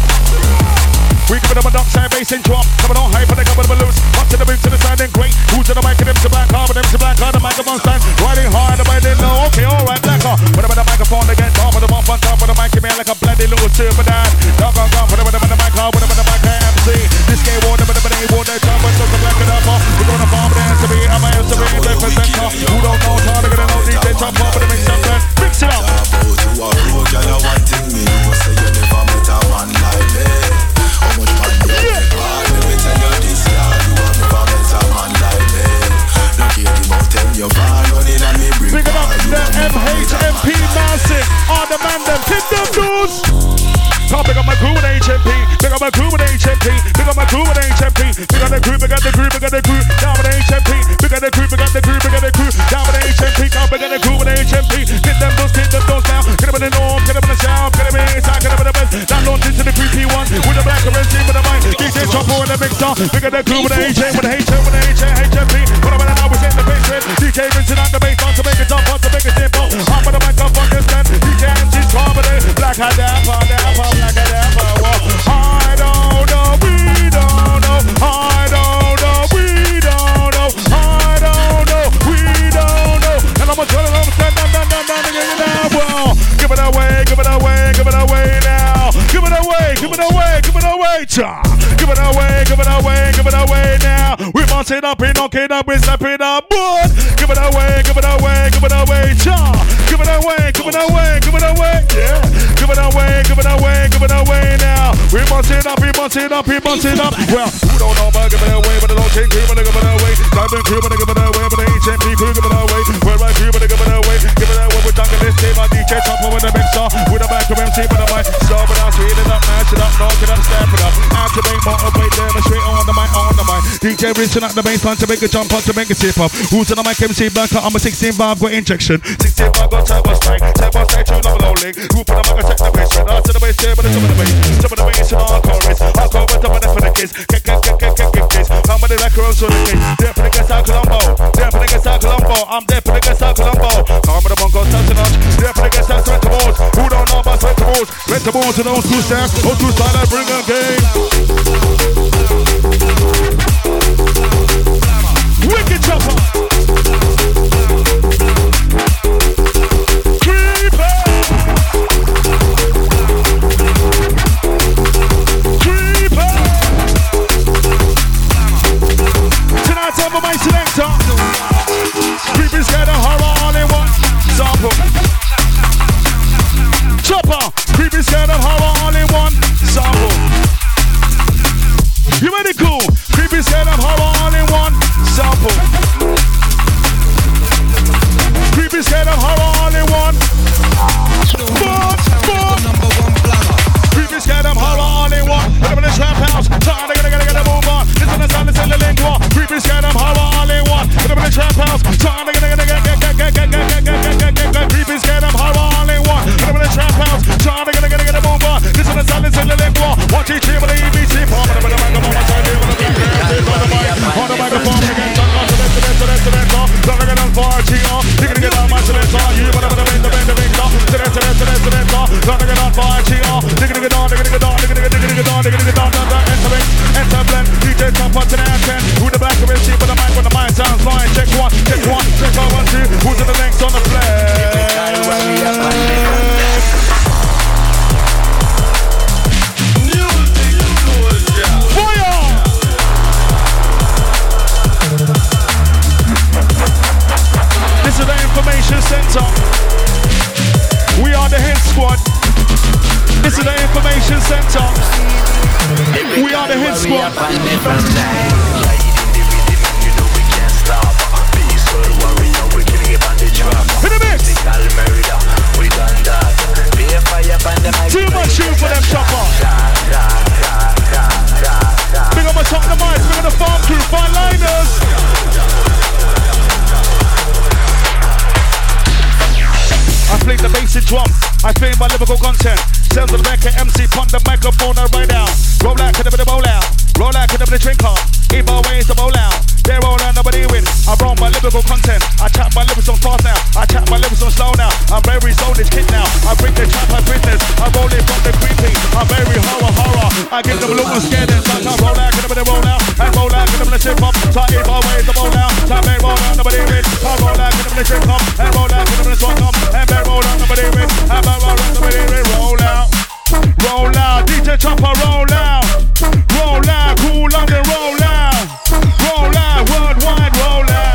We give them a dark side bass and drop. Coming on hype and they come with a loose. Up to the beat to the side and great. Who's to the mic and them to black car, but them to black car. The microphone stand riding hard, the mic didn't know. Okay, alright, black car. Whatever the microphone they get off of the bump on top of the mic, man like a bloody little super dad. Dog on gone, whatever the mic car, whatever the mic MC. This game water, but the name water, top but the black it up. We're gonna farm the answer me, I'm a answer me, the presenter. Who don't know, how they're gonna know DJ top up and mix up, mix it up. Girl, one thing me, you say you never met a one like me. How much man you make man? Let me tell you this, yeah. You have never met a man like me. No care about them, you fall running and me bring. Bring it up, the MHMP massive. All the man them, tip them dudes. Top, pick up my crew with HMP. Pick up my crew with HMP. Pick up my crew with HMP. Pick up the crew, pick up the crew, pick up the crew. Down with HMP. Pick up the crew, pick up the crew, pick up the crew. Down with HMP. Come pick up the crew with HMP. Get them those down. Get them in the north, get them in the south, get them in the inside, get them in the west. Down launch into the creepy one with the black currency with the mic. DJ Chopper with the mixer. Pick up the crew with the HM, with the HM, with the HMP. What about now? We're in the basement. DJ rinsing out the bass on to make it jump, on to make it simple. Hop on the mic up on the stand. DJ MC's comedy. Black hat down, black hat down. I don't know, we don't know. I don't know, we don't know. I don't know, we don't know. And I'm gonna tell them, stand down, well, give it away, give it away, give it away now. Give it away, give it away, give it away, cha. Give it away, give it away, give it away now. We must it up, we knock it up, we step it up, but give it away, give it away, give it away, cha. Give it away, give it away, give it away, yeah. Give it away, give it away, give it away now. We must it up, we must it up, we must it up. Well, who don't know about give it away, but the don't take crew, but give it away. Diamond crew, but give it away, but the HMP crew, give it away. We're right crew, but give it away. Give it away, we're talking this day, my DJ Chopper with the mixer, with the back of MC, but the mic. So, but I'll speed it up, match it up, knock it up, step it up. Activate, motivate, demonstrate on the mic, on the mic. DJ reaching out the bass line to make a jump up, to make a tip up. Who's on the mic, MC Blanca, I'm a 16 bar, got injection. 16 bar, got turbo strike, two level link. Group on the mic, I check the bass, right out to the bass, there, but it's some of the bass. Some of the bass and all chorus. I'll go with top of that for the kids. Kick. How many records on the kids? There for the guest out Colombo. There for the guest out Colombo. I'm there for the guest out Colombo. Come with the bunko, touch and notch. There for the guest out Rentables. Who don't know about Rentables? Rentables and old school staff. Old school style, I bring a game. Wicked Chopper. Creeper. Tonight over my selector. Creepers get a horror all in one. Sample. Chopper. Creepers get a horror all in one. Sample. You ready, cool? Creepers get a horror all in one. Sample. information center. We are the hit squad. This is the information center. We are the hit squad. In the mix. Too much shoes for them chopper. Big up my top of the mics, big up the farm crew, fine liners. I play the basic drum, I play my lyrical content. Sounds of the back of MC, pon the microphone right now. Roll out, can the bowl out. Roll out, can the drink up. If I ways the bowl out. They roll out, nobody win. I roll my lyrical content. I tap my lyrics on fast now. I tap my lyrics on slow now. I'm very zoned kid now. I bring the trap, I business. I roll it from the creepy. I'm very horror. I give them a look and scare them. So I can roll out, can the roll out. And roll out, can the chip up. So if I ways the bowl out. So they roll out, nobody win. I roll out, can the chip up. And roll out, can the swap up. And they roll out, nobody win. And I roll out, nobody win. Roll out. Roll out, DJ Chopper, roll out. Roll out, Cool London, roll out. Roll out, worldwide, roll out.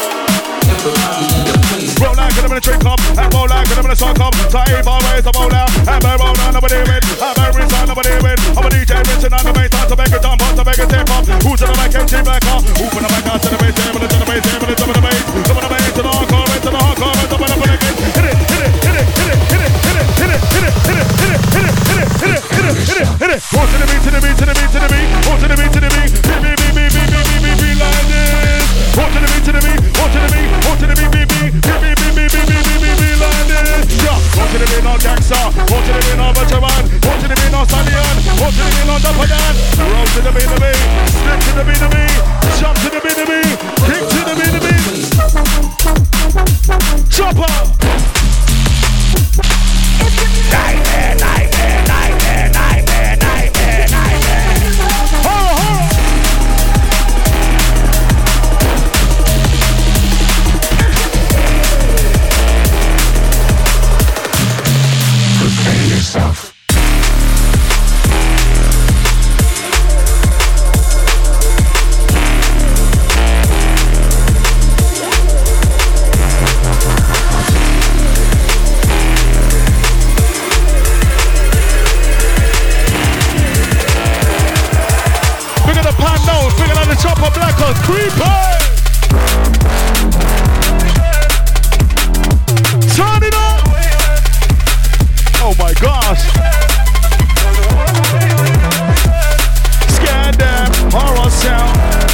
Roll out, get them in a drink up. And roll out, get them in a sock up. So if I raise the roll out. And I roll out, nobody win. I'm every side, nobody win. I'm a DJ Rich and I'm the bass. To make it jump up, to make it tip up. Who's to the mic, MC back up. Who for the mic, to the bass, to the bass, to the top of the bass. Some of the bass, to the hardcore, to the hardcore, to the hardcore. Hit it, hit it, hit it, hit it, hit it, hit it, hit it, hit it, hit it, hit it, hit it, hit it, hit it, hit it, hit it, hit it. Go to the beat, to the beat, to the beat, to the beat. Go to the beat, to the beat. Beat like this. Go to the beat, to the beat. Go to the beat, go to the beat, beat like this. Yeah. Go to the beat, no gangster. Go to the beat, no veteran. Go to the beat, no stallion. Go to the beat, no dapper dan. Roll to the beat, the beat. Slip to the beat, the beat. Jump to the beat, the beat. Kick to the beat, the beat. Chopper. Nightmare, nightmare, nightmare, nightmare, nightmare, nightmare. Horror, horror. Prepare yourself. Chopper Black on Creeper. Turn it up. Oh my gosh. Scare them. Horror sound.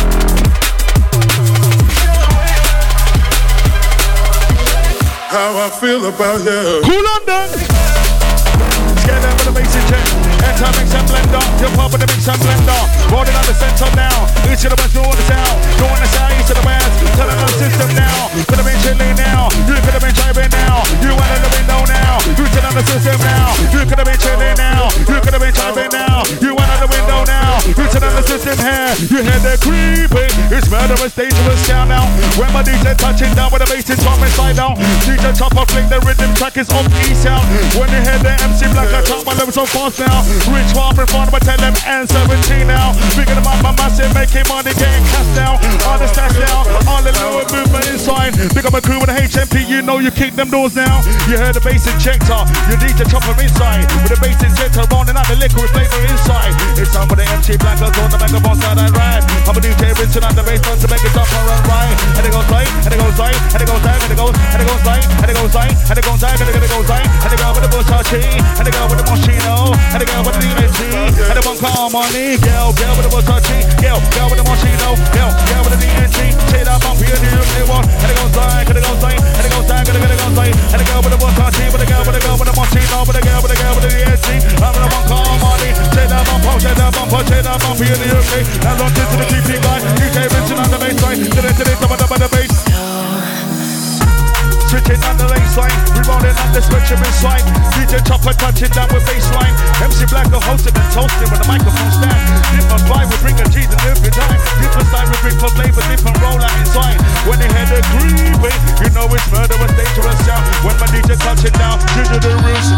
How I feel about you. Cool London. Scare them with a basic check. Enter mix and blender. You're pop with the mix and blender. Rolling on the center now. East to the west, north to the south. North to the south, east to the west. Telling on the system now. Could have been chilling now. You could have been driving now. You went in the window now. You turn on the system now. You could have been chilling now. You could have been driving now. You went out the window now. You turn on the system here. You hear the creeping. It's murderous, dangerous sound now. When my DJ touching down with the bass is from inside out. DJ Chopper fling the rhythm track is off key sound. When you hear the MC Black, I talk my level so fast now. Rich Warm in front of me, tell them N17 now. Bigger them up, my massive, making money, getting cash down. All the stats down, all the lower movement inside. Big up my crew with the HMP, you know you kick them doors now. You heard the bass injector, you need to chop them inside. With the bass injector, rounding out the liquor with flavor inside. It's time for the MC Black, on the megaphone side and ride. I'm a DJ Richard on the bass line to make it up and right. And it goes right, and it goes right, and it goes down, and it goes, and it goes right, and it goes right, and it goes down, and it goes right, and it goes with the Versace, and it goes with the Moschino, and it goes with the DMG, and it won't call money, girl with the Versace, girl with the Moschino, girl with the DMG, say that bump here, they want, and it goes right, and it goes right, and it goes down, and it goes right, and it goes with the Versace, with the girl with the Moschino, with the girl with the DMG, I'm gonna won't call money, say that bump here, the UK, and launch into the TP guy, DJ Richard on the bass line, to the bass. Switching on the bass line, we rolling on the switching inside. DJ Chopper touching down with bass line. MC Black are hosting and toasting with the microphone stand. Different vibe, we bring a G's and every time. Different style, we bring for flavor, different roll out inside. When they hear the creeping, you know it's murderous, dangerous sound. When my DJ touching down, to the roots.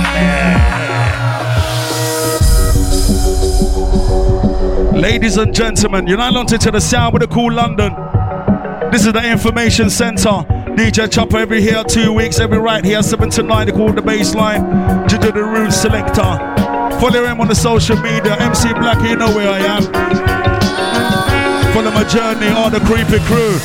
Ladies and gentlemen, you're now locked into the sound with the Cool London. This is the information center. DJ Chopper every here 2 weeks, every right here 7 to 9. They call the baseline. Juju the Root Selector. Follow him on the social media. MC Black, you know where I am. Follow my journey on the creepy crew.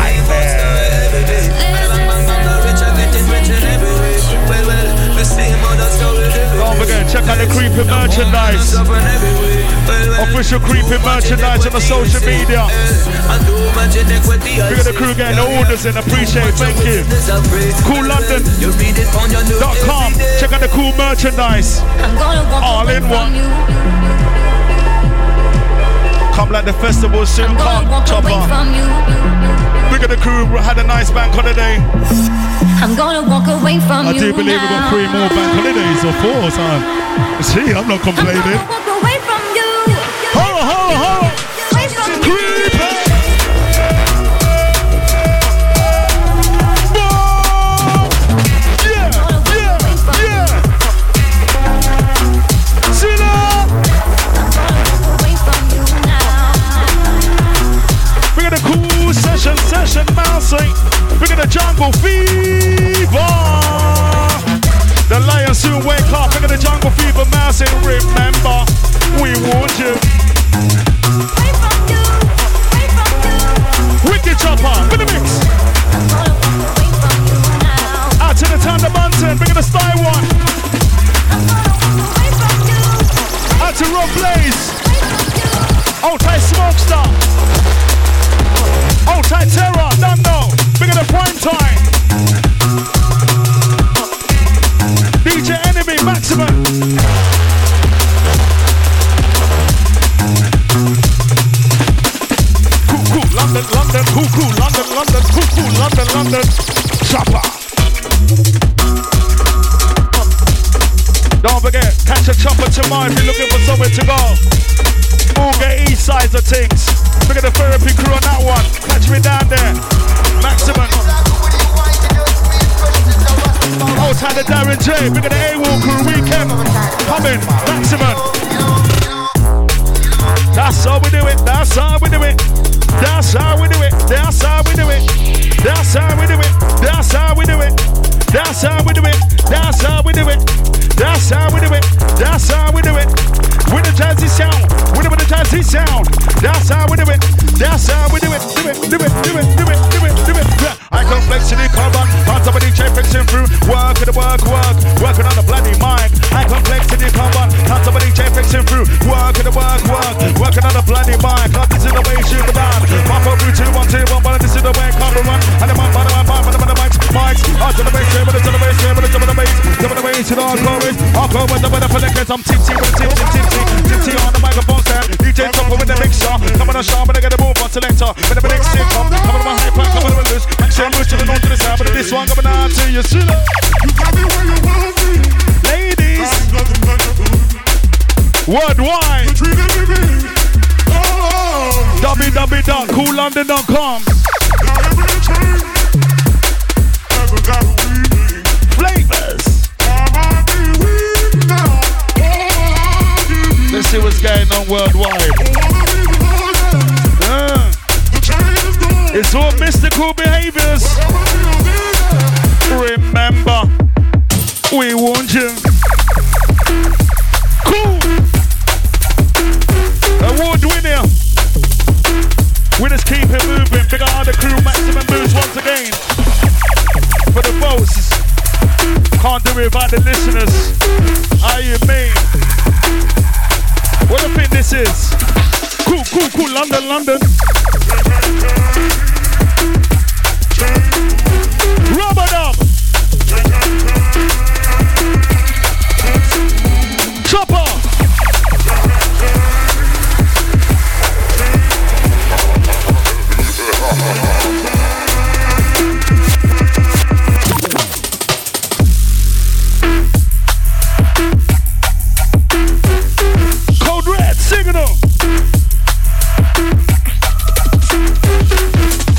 Don't forget, check out the creepy merchandise. Official creepy merchandise on the social media. Big of the crew getting the orders in. Appreciate, thank you. CoolLondon.com. Check out the cool merchandise. All in one. Come like the festival soon. Come, Chopper. Big of the crew had a nice bank holiday. I'm gonna walk away from you. I do believe we got 3 more bank holidays or 4, son. See, I'm not complaining. I'm gonna walk away from you. Hold on. Creepy. Yeah. See that? We got a cool session, mousing. We got a jungle fever. The lion soon wake up. We got a jungle fever, mousing. Remember, we warned you. Wicked Chopper, with the mix. Out to the Thunder Bunsen, bring in the Style One. Out to Rob Blaze. Old tight Smokestar. Old tight Terror, don't know. Bring in the Prime Time. DJ Enemy, Maximum. London, cool, London, Chopper. Don't forget, catch a chopper tomorrow if you're looking for somewhere to go. All get east sides of things. Look at the therapy crew on that one. Catch me down there. Maximum. Oh, time to Darren J. Look at the AWOL crew weekend. Coming. Maximum. That's how we do it. That's how we do it. That's how we do it. That's how we do it. That's how we do it. That's how we do it. That's how we do it. That's how we do it. That's how we do it. That's how we do it. With the jazzy sound. With the jazzy sound. That's how we do it. That's how we do it. Do it. Do it. Do it. Do it. Do it. Do it. Yeah. I come flexing it, come on. On top of the DJ flexing through. Work at the work. Working on the bloody mic. I come flexing it, come on. On top of the DJ flexing through. Work at the work. Working on the bloody mic. This is the way you shoot the down. Pop up 3, 2, 1, 2, 1, but this is the way I come to run. And the man, mics. On to the bass, to the bass, to the bass. To the bass, to the chorus. I'll go with the collectors. I'm tipsy with the tipsy on the microphone stand. DJ Chopper with the mixer. Coming on sharp, but I get a move on selector. With the next thing come. Coming on my hyper, coming on loose. Action moves to the north to the south, but this one coming out to you. You got me where you want me. Ladies. Worldwide. www.coollondon.com. Flavors. Let's see what's going on worldwide. It's all mystical behaviors. Remember, we warned you. Cool. Award winner. Winners keep it moving. Big up the crew, Maximum Boost once again. For the votes. Can't do it without the listeners. How you mean? What do you think this is? Cool, London. Rubber up. Chopper. Code Red, signal.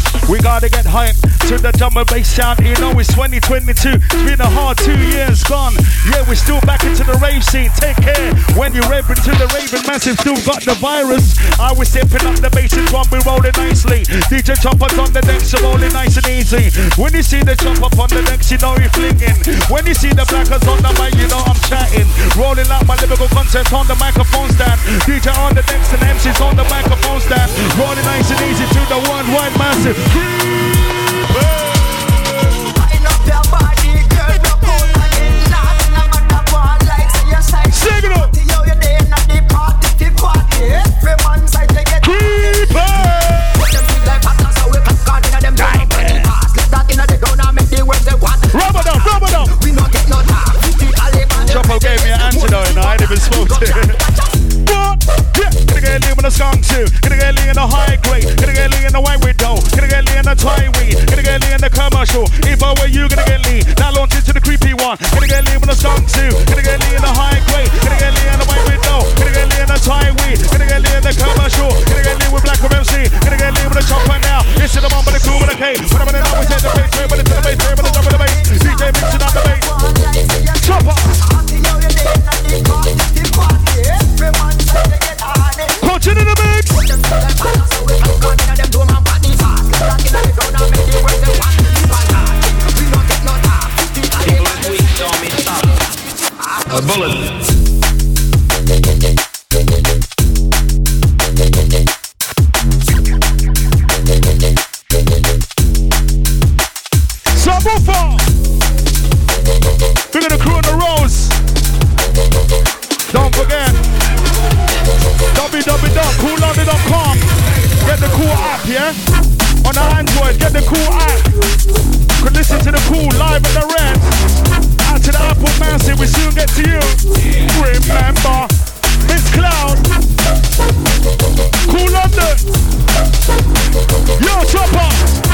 and bass sound, you know it's 2022. It's been a hard 2 years gone. Yeah, we're still back into the rave scene. Take care when you're raving to the raving massive. Still got the virus. I was stepping up the bass and drum, we rolling nicely. DJ Chopper's on the decks, so rolling nice and easy. When you see the chop up on the decks, you know you're flinging. When you see the blackers on the mic, you know I'm chatting. Rolling out my lyrical content on the microphone stand. DJ on the decks and MC's on the microphone stand. Rolling nice and easy to the worldwide massive. Sing it up. Choppo gave me an antidote and I ain't even smoked it. What? Yeah, gonna get lean with a skunk too. Gonna get lean in the high grade. Gonna get lean in the white widow. Gonna get lean in the Thai weed. Gonna get lean in the commercial. If I were you, gonna get lean. Now launch into the creepy one. Gonna get lean with a skunk too. Gonna get lean in the high grade. Gonna get lean in the white widow. Gonna get lean in the Thai weed. Gonna get lean in the commercial. Gonna get lean with Black MC. Gonna get lean with a chopper now. This is the one with the cool with the K. When I'm in the we take the bass, but it's the bass, but it's the bass. DJ mixing up the bass. Chopper. Continue the mix. A bullet. Subwoofer. Big of the crew on the roads. Don't forget www.coolonly.com. Get the cool app, yeah? On the Android, get the cool app. Could listen to the cool live at the red. Out to the Apple Massive, we soon get to you. Remember, Miss Cloud. Cool London. Yo, Chopper.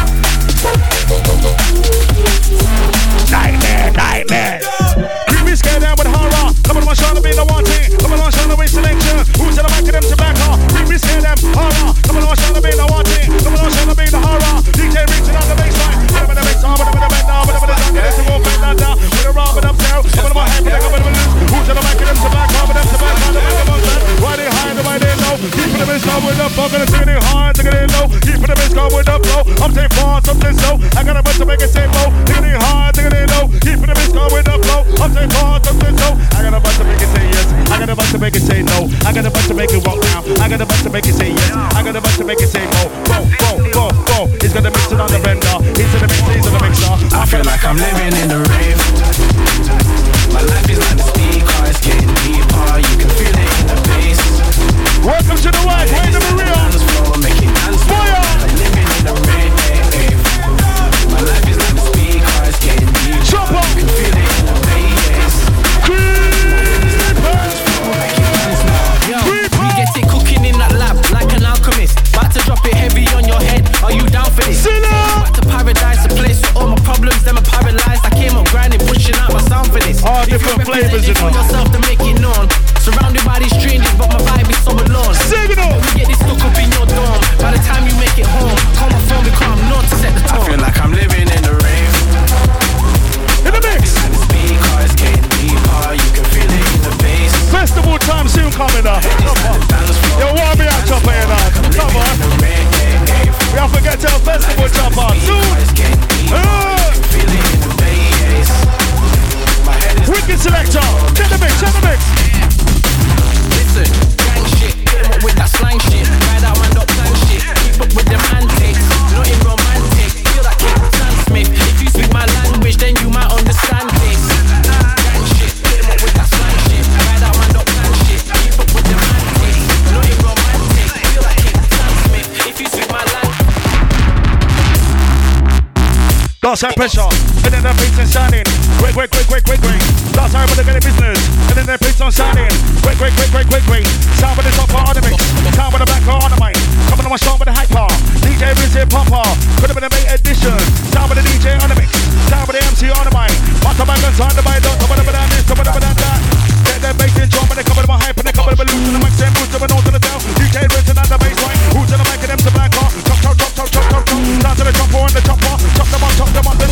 Nightmare, nightmare. Creepy scared down with horror. Come on, trying to be the one thing. Come on, trying to be selection. Who's in the back of them tobacco? Creepy scared them horror. Come on, trying to be the one thing. Come on, trying to be the horror. DJ reaching out the baseline. Whatever the bass on, whatever the bend down, whatever the down. Get it to go bend down down. With a rob and up down. Come on, I'm happy. Come on, who's in the back of them tobacco? With them tobacco. Riding high and riding low. Keep the bass going with the flow. Gonna take it hard, take it low. Keep the bass going with the flow. I'm saying far, something slow. I got a bunch to make it say low. Take it hard, take it low. Keep the bass going with the flow. I'm saying far, something slow. I got a bunch to make it say yes. I got a bunch to make it say no. I got a bunch to make it walk now. I got a bunch to make it say yes. I got a bunch to make it say go. Go, go, go, go. He's gonna mix it on the bender. He's in the mix, he's in the mixer. I feel like I'm living in the rave. My life is like the speaker, it's getting deeper. You can feel it in the bass. Welcome to the white, Wayne the Maria. Make it dance. Fire! I'm living in the rave. My life is like the speaker, it's getting deeper. Chopper! You can feel it in the bass. We get it cooking in that lab like an alchemist. About to drop it heavy on your head. Are you down for this? Back to paradise, a place with all my problems. Them are paralyzed. I came up grinding, pushing out my sound for this. All different flavors, you know. For yourself to make it known. Surrounded by these strangers, but my vibe is so alone. Signal. We get this stuck up in your dorm. By the time you make it home, call my phone, become known to set the tone. I feel like I'm living in the rave. In the mix. And the speaker is getting deeper. You can feel it in the bass. Festival time soon coming up. Yo, warm me up, Chopper, you know. Come on. We have to get to a festival, Chopper. Soon. Wicked selector. Check the mix, check the mix. Listen, gang shit, hit 'em up with that slang shit. Ride out man, not plan shit. Keep up with them antics, nothing romantic. Feel like Sam Smith. If you speak my language, then you might understand this. Gang shit, hit 'em up with that slang shit. Ride out man, not plan shit. Keep up with them antics, nothing romantic. Feel like Sam Smith. If you speak my language. Lost high pressure, and then the beats and shining. Great. Lost high, but they get business, and then the beats on shining. Great. Sound with the top part on the mix, sound with the black part on the mic. Coming on my strong with the hyper. DJ Rizzy Papa, could have been a late edition. Sound with the DJ on the mix, sound with the MC on the mic. Master man guns on the mic, don't come whatever that is, come whatever that. Get that bass in drum, and they come with my hype, and they come with the loose to the mic, same boost to the nose to the down. DJ Rizzy on the bass line, who's in the mic and them to black car. Chop. Down to the chopper on the chopper, chop them on the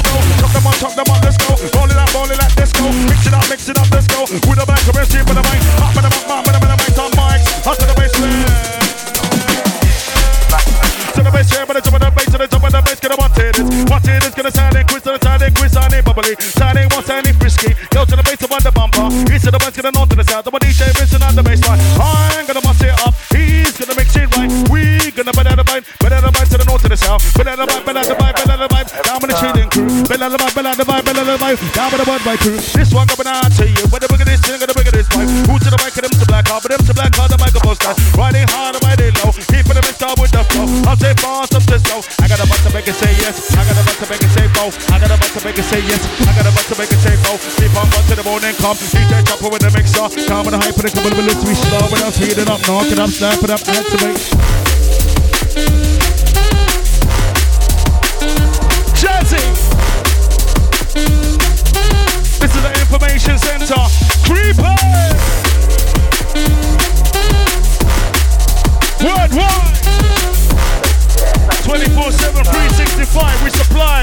tiny bubbly, tiny one, tiny frisky. Yo to the base of the bumper, east to the west, to the north, to the south. The DJ Vincent on the baseline. I'm gonna bust it up, he's gonna mix it right. We gonna better the bite to the north, to the south. Better the bite. Down with the chilling crew. Better the bite. Down with the bud bite crew. This one coming out to you. When the bigger this thing, the bigger this pipe. Who to the mic, them to black heart, but them to black heart, the mic above that. Riding hard, riding low. Keeping them in style with the flow. I'll say fast, I'm just slow. I got a bus to make it say yes. I got a bus to make it say no. I got a bus to make it say yes. I got a bus to make it say no. Keep on bus to the morning come. DJ Chopper with the mixer. Down with the hype and the couple of minutes. We slow it up, speed it up, knock it up, snap it up, activate. Jazzy. This is the information center. Creepers. Worldwide. 24/7, 365. We supply.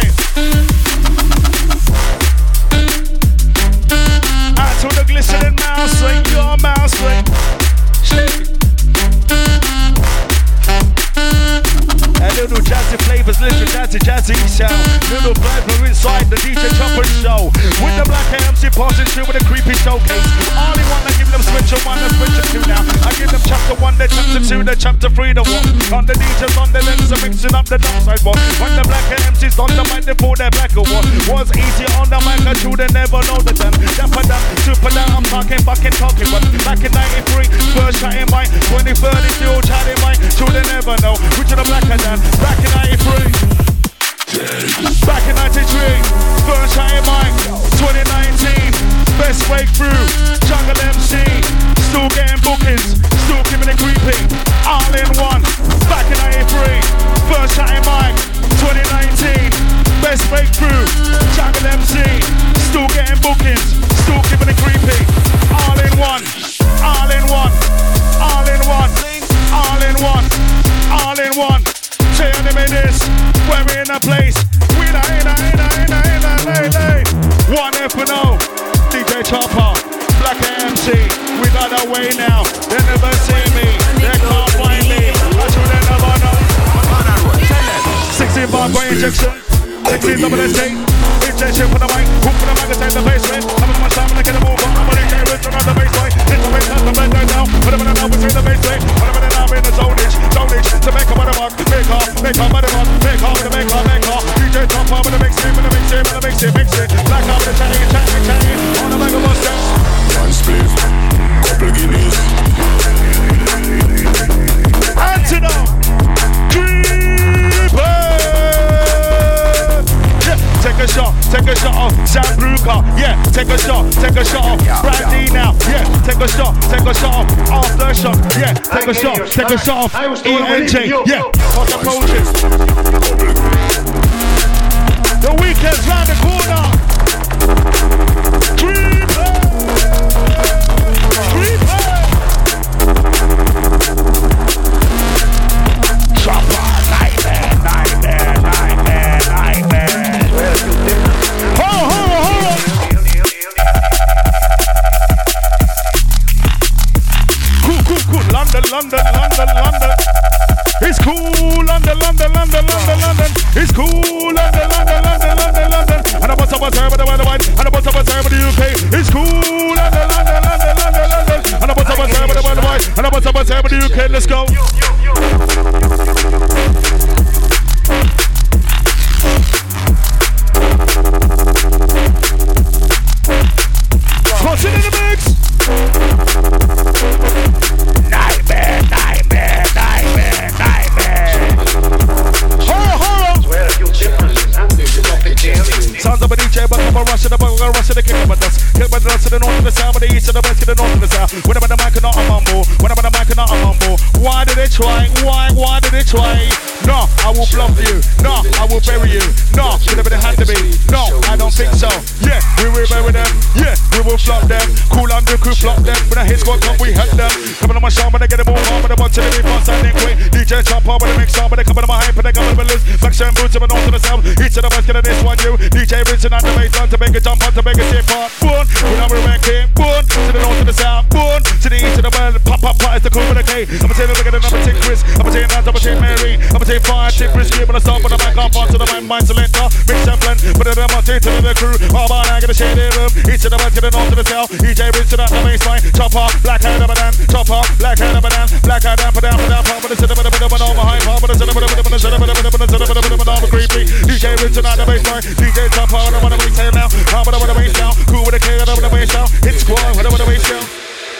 Out to the glistening mouse ring, your mouse ring. A little jazzy flavors, little jazzy sound. Little flavor inside the DJ Chopper show. With the black MC passing through with a creepy showcase. All in one, I give them special 1 and special 2 now. I give them chapter 1, then chapter 2, then chapter 3, the one. On the DJs, on the lens, I'm mixing up the downside one. When the black MCs on the mic, they pull their black one. Was easy on the mic, I should never know the time. Dapper down, super down, I'm talking, but back in 93, first shot in mine. 2030, still chatting mine. Should never know. Which of the blacker than back in 93. Back in 93, first shot in mine. 2019, best breakthrough. Jungle MC, still getting bookings, still giving it creepy. All in one. Back in 93, first shot in mine. 2019, best breakthrough. Jungle MC, still getting bookings, still giving it creepy. All in one. All in one. All in one. All in one. All in one. Say anime this. We're in a place. We in a lay. One F&O. DJ Chopper. Black MC. We got away now. They never see me. They can't find me. I should never know. 16 bar going injection. 16 double escape. Injection for the mic. Hook for the magazine. The bass rate. I'm in my time and I get a move on. I'm on the game. It's on the bass line. Hit the bass line. The blend right now. Put them in the now. We say the bass rate. Put them in the now. In the zonage. To make a mother mark. Make her mother mark. Make her with a make her. DJ Chopper with a mix it. Black out with a chatting. On the mega bus down. One split. Couple guineas. Antidote. Take a shot of Zabruka, yeah, take a shot of Brandy now, yeah, take a shot of Aftershock, yeah, take a shot of ENJ, yeah, what's the coaches? The weekend's round the corner. Creeper. Chopper, nightmare. Hold on. Cool. London. It's cool. London. It's cool. London. And I bust up a term with the white. And I bust up a term with the UK. It's cool. London. And I bust up a term with the white. And I bust up a term with the UK. Let's go. Crossing in the mix. Nightmare. Sounds of a DJ, but I'm a rush to the kick of a dust. Kick my dust to the north, to the south, to the east, to the west, to the north, to the south. When I'm on the mic and not a mumble. Why did they try? Why did they try? No, I will bluff you. No, I will bury you. No, could have been had to be. No, I don't think so. Yeah, we will bury them. Yeah, we will flop them. Cool under crew flop them. When I hit squad come, we hit them. Coming on my show, but they get them all on. But I want to be fast and then quick. DJ Chopper with a mix up, but they coming on my hype, but they coming on my list. Back and boots to the north to the south. Each of the west, get this one you. DJ Vincent on the baseline to make a jump on to make a safe part. Boom, when I'm ranking. Boom, to the north to the south. Boom, to the east to the west. Pop, it's the cool with a K. I'ma take a look at the number 10 Chris. I'ma take Nat, I'ma take Mary. I'ma take 5, take Chris. Give it a stop on the mic, off onto the mind selector. Mix and blend, put it in my take to the crew. All about I get a shady room. Each of the ones to the north to the south. EJ Rinse to the baseline. Chopper, black hair of a dan. Chopper, black hair of a dan. Black hair down, put down, put down, put down, put down, put down, put down, high, put down, put down, creepy. DJ Rinse to the baseline. DJ Chopper, I don't want to waste time now. I don't want to waste now. Cool with a K, I don't want to waste now. It's squad, I don't want to waste now.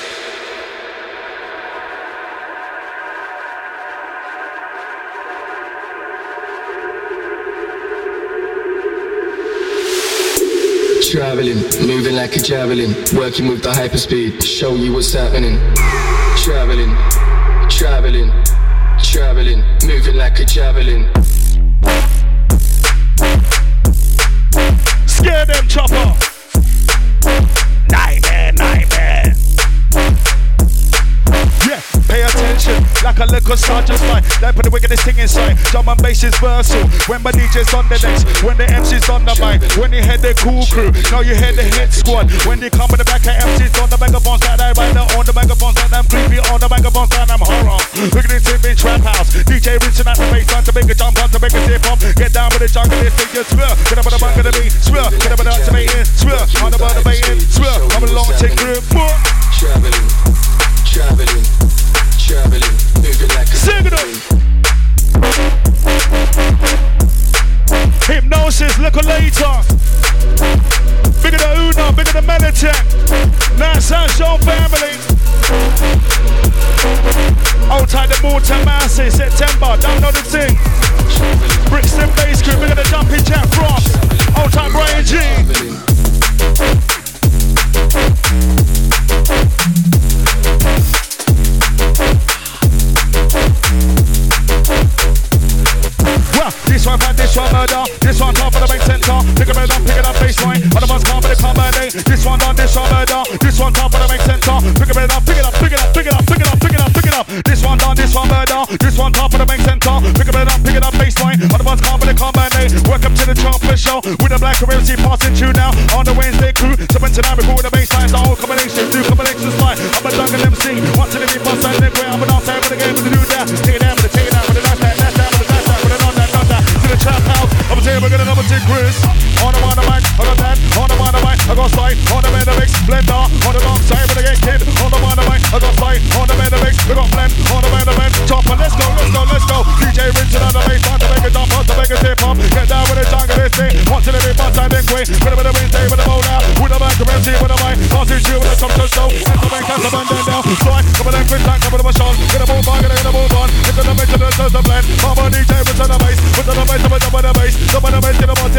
Traveling, moving like a javelin, working with the hyperspeed, show you what's happening. Traveling, traveling, traveling, moving like a javelin. Scare them, Chopper. Nightmare, nightmare. Yeah, pay attention, like a little sergeant's line. They put the wickedest thing inside. Drum and bass is versatile. When my DJ's on the decks, when the MC's on the mic, when you hear the cool crew, now you hear the hit squad. When they come with the back of MC's on the megaphones that I right now, on the megaphones that I'm creepy, on the megaphones that I'm horror. Look at this in trap house. DJ reaching out the baseline to make a jump on, to make a dip up. Get down with the jungle, this thing just swirl. Get up on the bunk of the beat, swirl. Get up on the activating, swirl. On the bottom of the baiting, swirl. I'm a long take group. Traveling, traveling, traveling, moving like a javelin. Hypnosis, look later. Bigger than Uno, bigger than Melitech. Nice and show family. Old time the Morton Massey, September, don't know the thing. Brixton Bass Crew, bigger than Jumping Jack Frost. Old time Brian G. This one bad, this one murder. This one top of the main center. Pick it up, pick it up, baseline. Other ones come with the combine. This one done, this one murder. This one top of the main center. Pick it up, pick it up, pick it up, pick it up, pick it up, pick it up, pick it up. This one done, this one murder. This one top of the main center. Pick it up, baseline. Other ones come with the combine. Welcome to the Trumpet Show with the Black Community passing through now on the Wednesday crew. So when tonight we call the baseline, the whole combination, two combinations fly. I'm a jungle MC. Once in the beat, once I live where I'm an outside with the game with the do that. Take it down with the take it down with the dash that, with the dash that, with the non that. To the trap house, I'm a table, we're gonna number 10 Chris. On the mic, I got that. On the mic, I got slide. On the mix, blender. On the long side, with the gate kid. On the mic, I got slide. On the mix, we got blend. On the chopper. Let's go, let's go, let's go. DJ Rinse on the bass, time to make a jump, to make a tip up. Get down with the jungle, this thing. Once in the beat, once I think we. With a bit of Wednesday, with a bowl out. With a back of MC, with a mic. Passing through with a top to show. And the bank, and the band down. Slide, come on, Chris, back, come on, my shot. Get a move on, get a move on. Into the mix, to the blend. Come on, DJ Rinse on the bass. With the bass, the bass, the bass, get about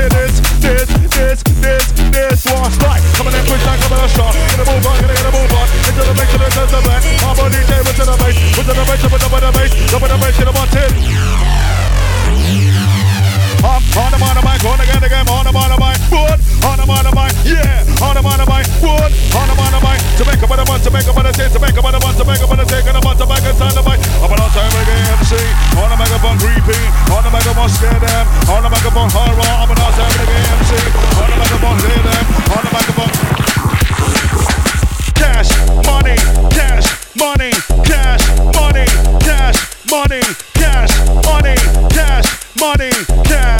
this, one strike. Come on, quick time, come on, a shot. Get a move on, get a move on. Into the mix, to the blend. Come on, DJ Rinse on the bass. With the bass, the bass, get about it. On the mic, on again, on the mic, wood, on the mic, yeah, on the mic, wood, on the mic, to make a better one, to make a better take, to make a better one, to make a better take, and a bunch of back inside the mic. I'm an outside reggae MC, on the microphone creepy, on the microphone scare them, on the microphone horror, I'm an outside reggae MC, on the microphone hear them, on the microphone. Cash, money, cash, money, cash, money, cash, money, cash, money, cash, money, cash.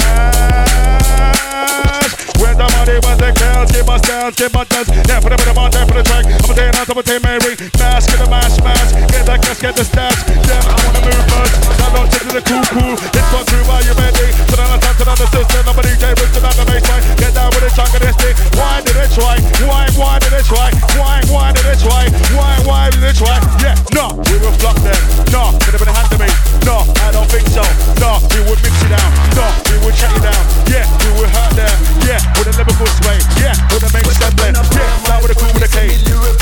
Where's the money? Where's the girls? Give us dance, give us dance. Yeah, put a bit of on there for the track. I'm a taking out, I'm a taking Mary. Mask, get the mash. Get the cash, get the stats. Yeah, I wanna move much. Now don't take to the cool. It's one crew, are you ready? So then I talk to the system. I'm a DJ, Rinse on the baseline. Get down with the chunk of this thing. Why did it try? Why did it try? Why did it try? Why did it try? Yeah, no, we will flop them. No, could have been a hand to me. No, I don't think so. No, we would mix you down. No, we would shut you down. Yeah, we would hurt them. Yeah, with a Liverpool sway. Yeah, with a make them blend. Yeah, down with a cool with a K.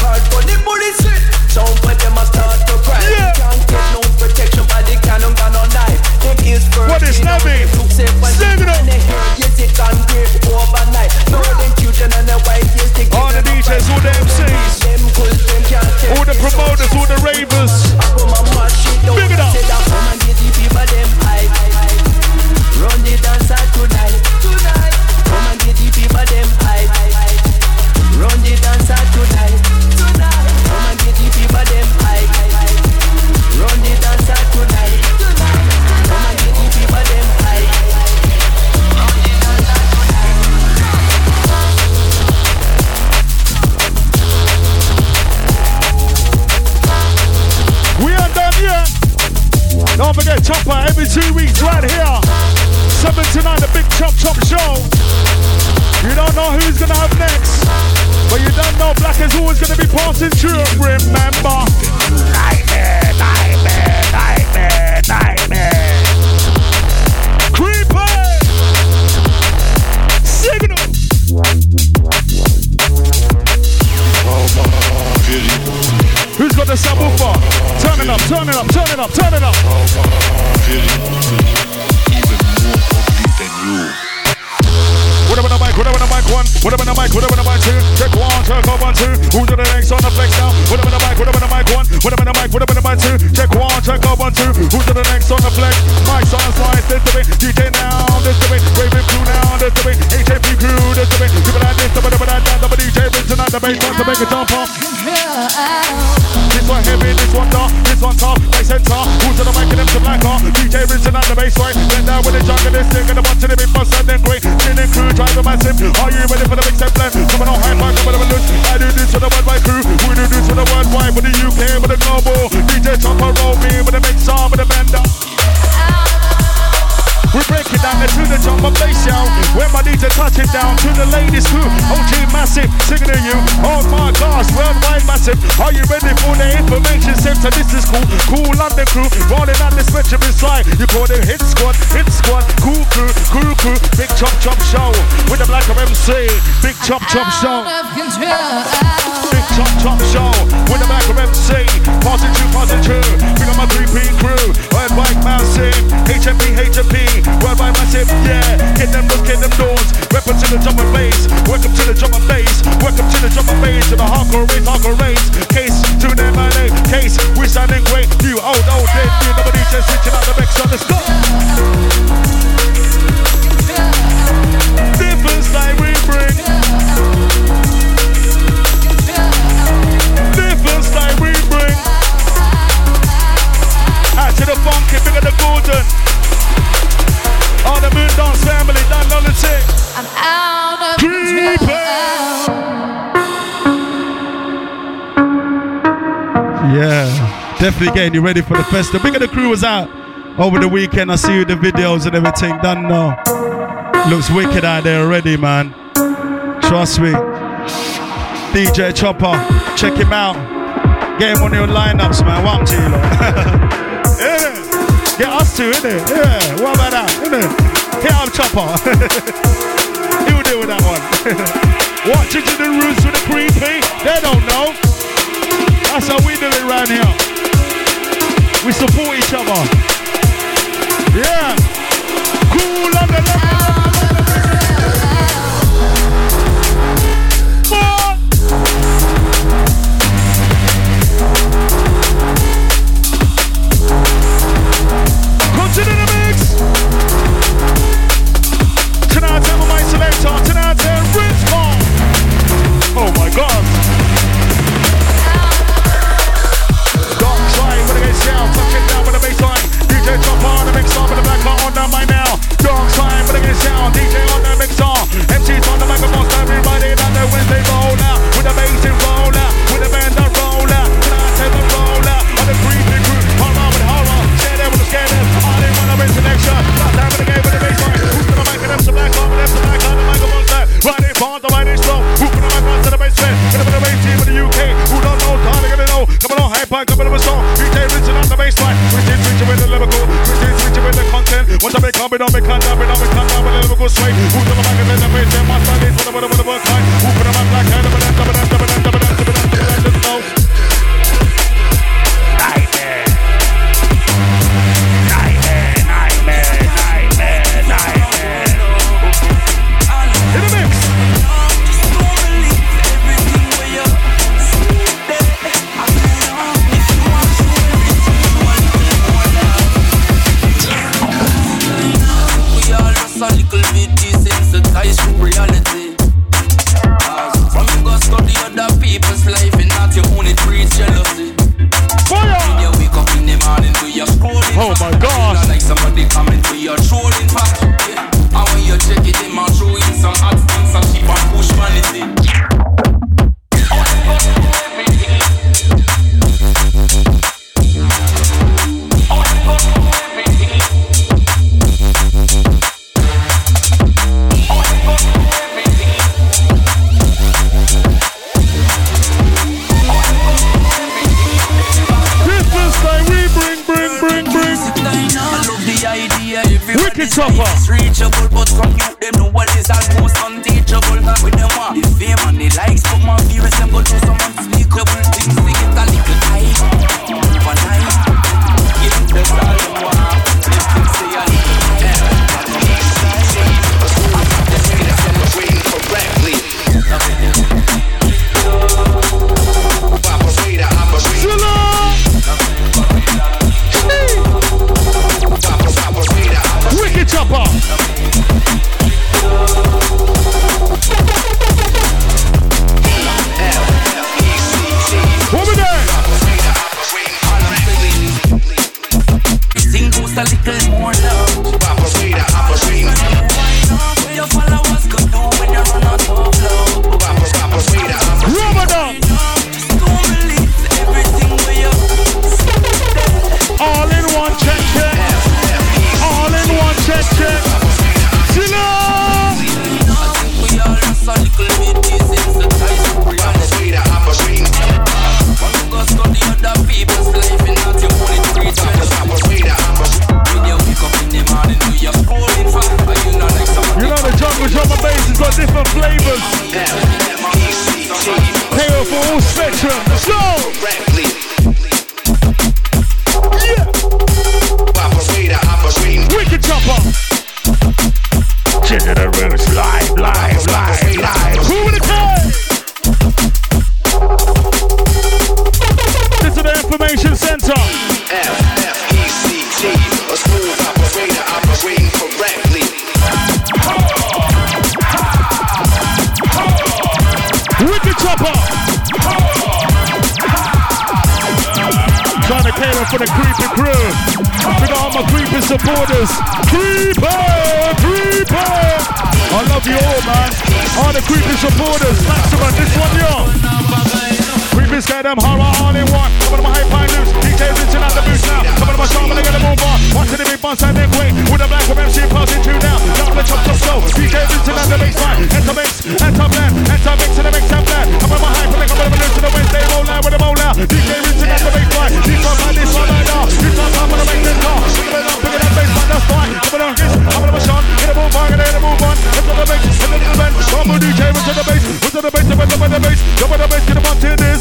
So when them a start to cry, yeah. Can't get no protection by the cannon gun on knife. Them is first. What is Nabi? Sing it up. Yes, it can grip over Who's gonna be passing through? Remember. Nightmare, nightmare, nightmare, nightmare. Creeper. Signal. Who's got the subwoofer? Turn it up, turn it up, turn it up, turn it up. Even more complete than you. Whatever the mic, whatever the mic one, whatever the mic, whatever the mic two. Check one, check up 1, 2. Who's the next on the flex now? Whatever the mic one, whatever the mic, whatever the mic two. Check one, check up 1, 2. Who's the next on the flex? Mike's on slice, this the way. DJ now, this the way. Raven crew now, this the way. HAP crew, this the way. People like this, whatever that, double DJ brings tonight the bass want to make it jump off. This one heavy, this one dark, this one top, bass center. Who's the mic and them to black off? DJ brings tonight the bass right. Then down with the junk and this thing and the bunch of the big bus and then great. Chilling crew. Driver massive, are you ready for the big step blend? Coming on high five, coming on loose. I do this for the worldwide crew. We do this for the worldwide, for the UK, for the global. DJ Chopper roll me with the mixer, with the bender. We break it down to the jump of bass, yo. When my DJ touch it down to the ladies crew. OG massive, singing to you. Oh my gosh, worldwide massive. Are you ready for the information center? This is cool, cool London crew. Rolling on the spectrum inside. You call them hit squad, cool crew, crew. Big chop show with the black of MC. Big chop show. Big chop show with the black of MC. Positive. Bring on my 3P crew. Worldwide massive. HMP. Worldwide massive, yeah. Get them doors. Weapon to the drum and bass. Welcome to the drum and bass. Welcome to the drum and bass. To the hardcore race. Case to the money. Case, we're sounding great. You old dead. You nobody just switching out the mix on the stop. Different style we bring. Different style we bring. Out to the funky, bigger the golden. All the Moon Dance family, done on the tick. I'm out of control. Yeah, definitely getting you ready for the festival. Big of the crew was out over the weekend. I see you the videos and everything. Done now. Looks wicked out there already, man. Trust me. DJ Chopper, check him out. Get him on your lineups, man. What to you, yeah. Get us too, innit? Yeah, what about that, innit? Hit up Chopper. He'll deal with that one. Watching to the roots with the creepy. They don't know. That's how we do it around here. We support each other. Yeah. Cool on the level. Consider the mix. Tonight, I'm my selector. Tonight, Rinse Ball. Oh my God. Dark side with the bass down. Touch it down with the bass line. DJ Chopper on the mix on with the black car on down my now. Dark side with the bass down. DJ on the mix on. MC's on the microphone. Everybody on the Wednesday roll out. With the bass and roll out. With the band that roll out. Tonight, take the roll out. On the creepy crew. Horror with horror. Stay there with the scared. All they want to raise the next shot. Last time with the game with the bass line. Who's gonna make it? That's the black on. That's the black on the microphone side. Right in front, the right in slow. Who put the mic on to the bass fan? Get up in the bass team with the UK. Who don't know? Time to know. Coming on high pipe, coming on a song. DJ Rinsen on the bass line. Switching with the lyrical. Switching with the content. Once I make up, it don't make down with the lyrical straight. Who's the mic and the bass fan? My style is for the work line. Who put the mic black hand? Let's go. In the mix. A little bit desensitized to reality. From Chopper. Reachable, but from you, them know what is almost unteachable. With them want the fame and the likes, but my fear is them go through some unspeakable things. They get a little tight, overnight. Give them the all them want. This thing say a little tight. Let's get it celebrating correctly. Wicked Chopper. What we there? Sing boost a little more love. What your followers could do when you run out of love. Ramadan. Don't believe everything we you. All in one check. All in one check. Zilla. We all lost a little bit desensitized. Go study other people's life and not your own experience. When you wake up in the morning, do you scrolling for? You know like some. You know the jungle drum and bass has got different flavors. Pay off for all spectrum. Let's go. Yeah. Wicked Chopper. Generous live. Who in the car? This is the information center. FFECT, a smooth operator operating correctly. Wicked Chopper. Trying to cater for the creepy crew. We got all my creepy supporters. Creeper. I love you all, man. All the creepy supporters. Maximum, this one, yo. Creepy scare them horror all in one. Come on, my high pine loose. DJ Vincent at the booth now. Come on, my sharp, they gotta move on. Watching the big boss and then wait. With a black of MC passing through now. Down the top slow. DJ Vincent at the baseline. Enter mix, enter blend. Enter mix and the mix and blend. Come on, my high, come on, loose to the Wednesday roll out with the roll out. DJ Vincent at the baseline. This one right now. This one top of the main car. Pick it up, baseline, that's fine. Come on, this, come on, my Sean. Get a move on, get a move on. Enter the mix, enter the blend. Come on, DJ, to the bass, to the bass, to the bass. Come on, the bass, get them on to this.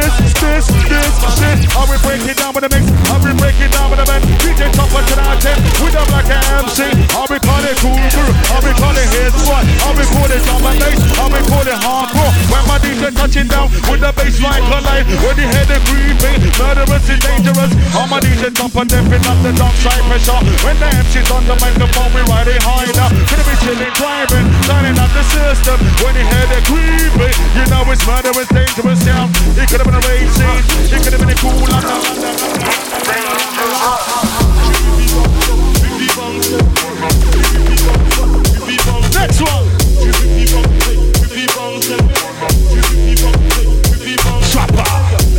I will break it down with the mix. I will break it down with the band. DJ Chopper to the attempt with a black MC. I will call it cool crew. I will call it head squad. I will call it drum and bass. I will call it hardcore. When my DJ touching down with the bass line collide. When the head is creeping, murderous is dangerous. All my DJ Chopper deafing up the dark side pressure. When the MC's on the microphone, we ride it harder. Could be chilling, driving, turning up the system. When the head is creeping, you know it's murderous, dangerous sound. It could have been a race scene. It could have been a cool next one. Swapper.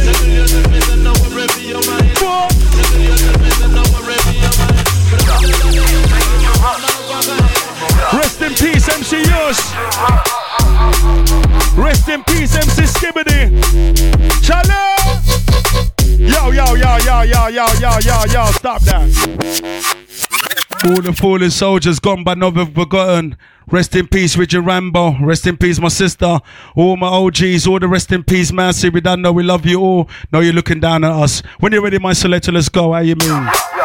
Rest in peace, MC Yosh. Rest in peace, MC Skibbity. Shalom. Yo, stop that. All the fallen soldiers gone but never forgotten. Rest in peace, Richard Rambo. Rest in peace, my sister. All my OGs, all the rest in peace, man. See, we don't know we love you all. Know you're looking down at us. When you're ready, my selector, let's go. How you mean?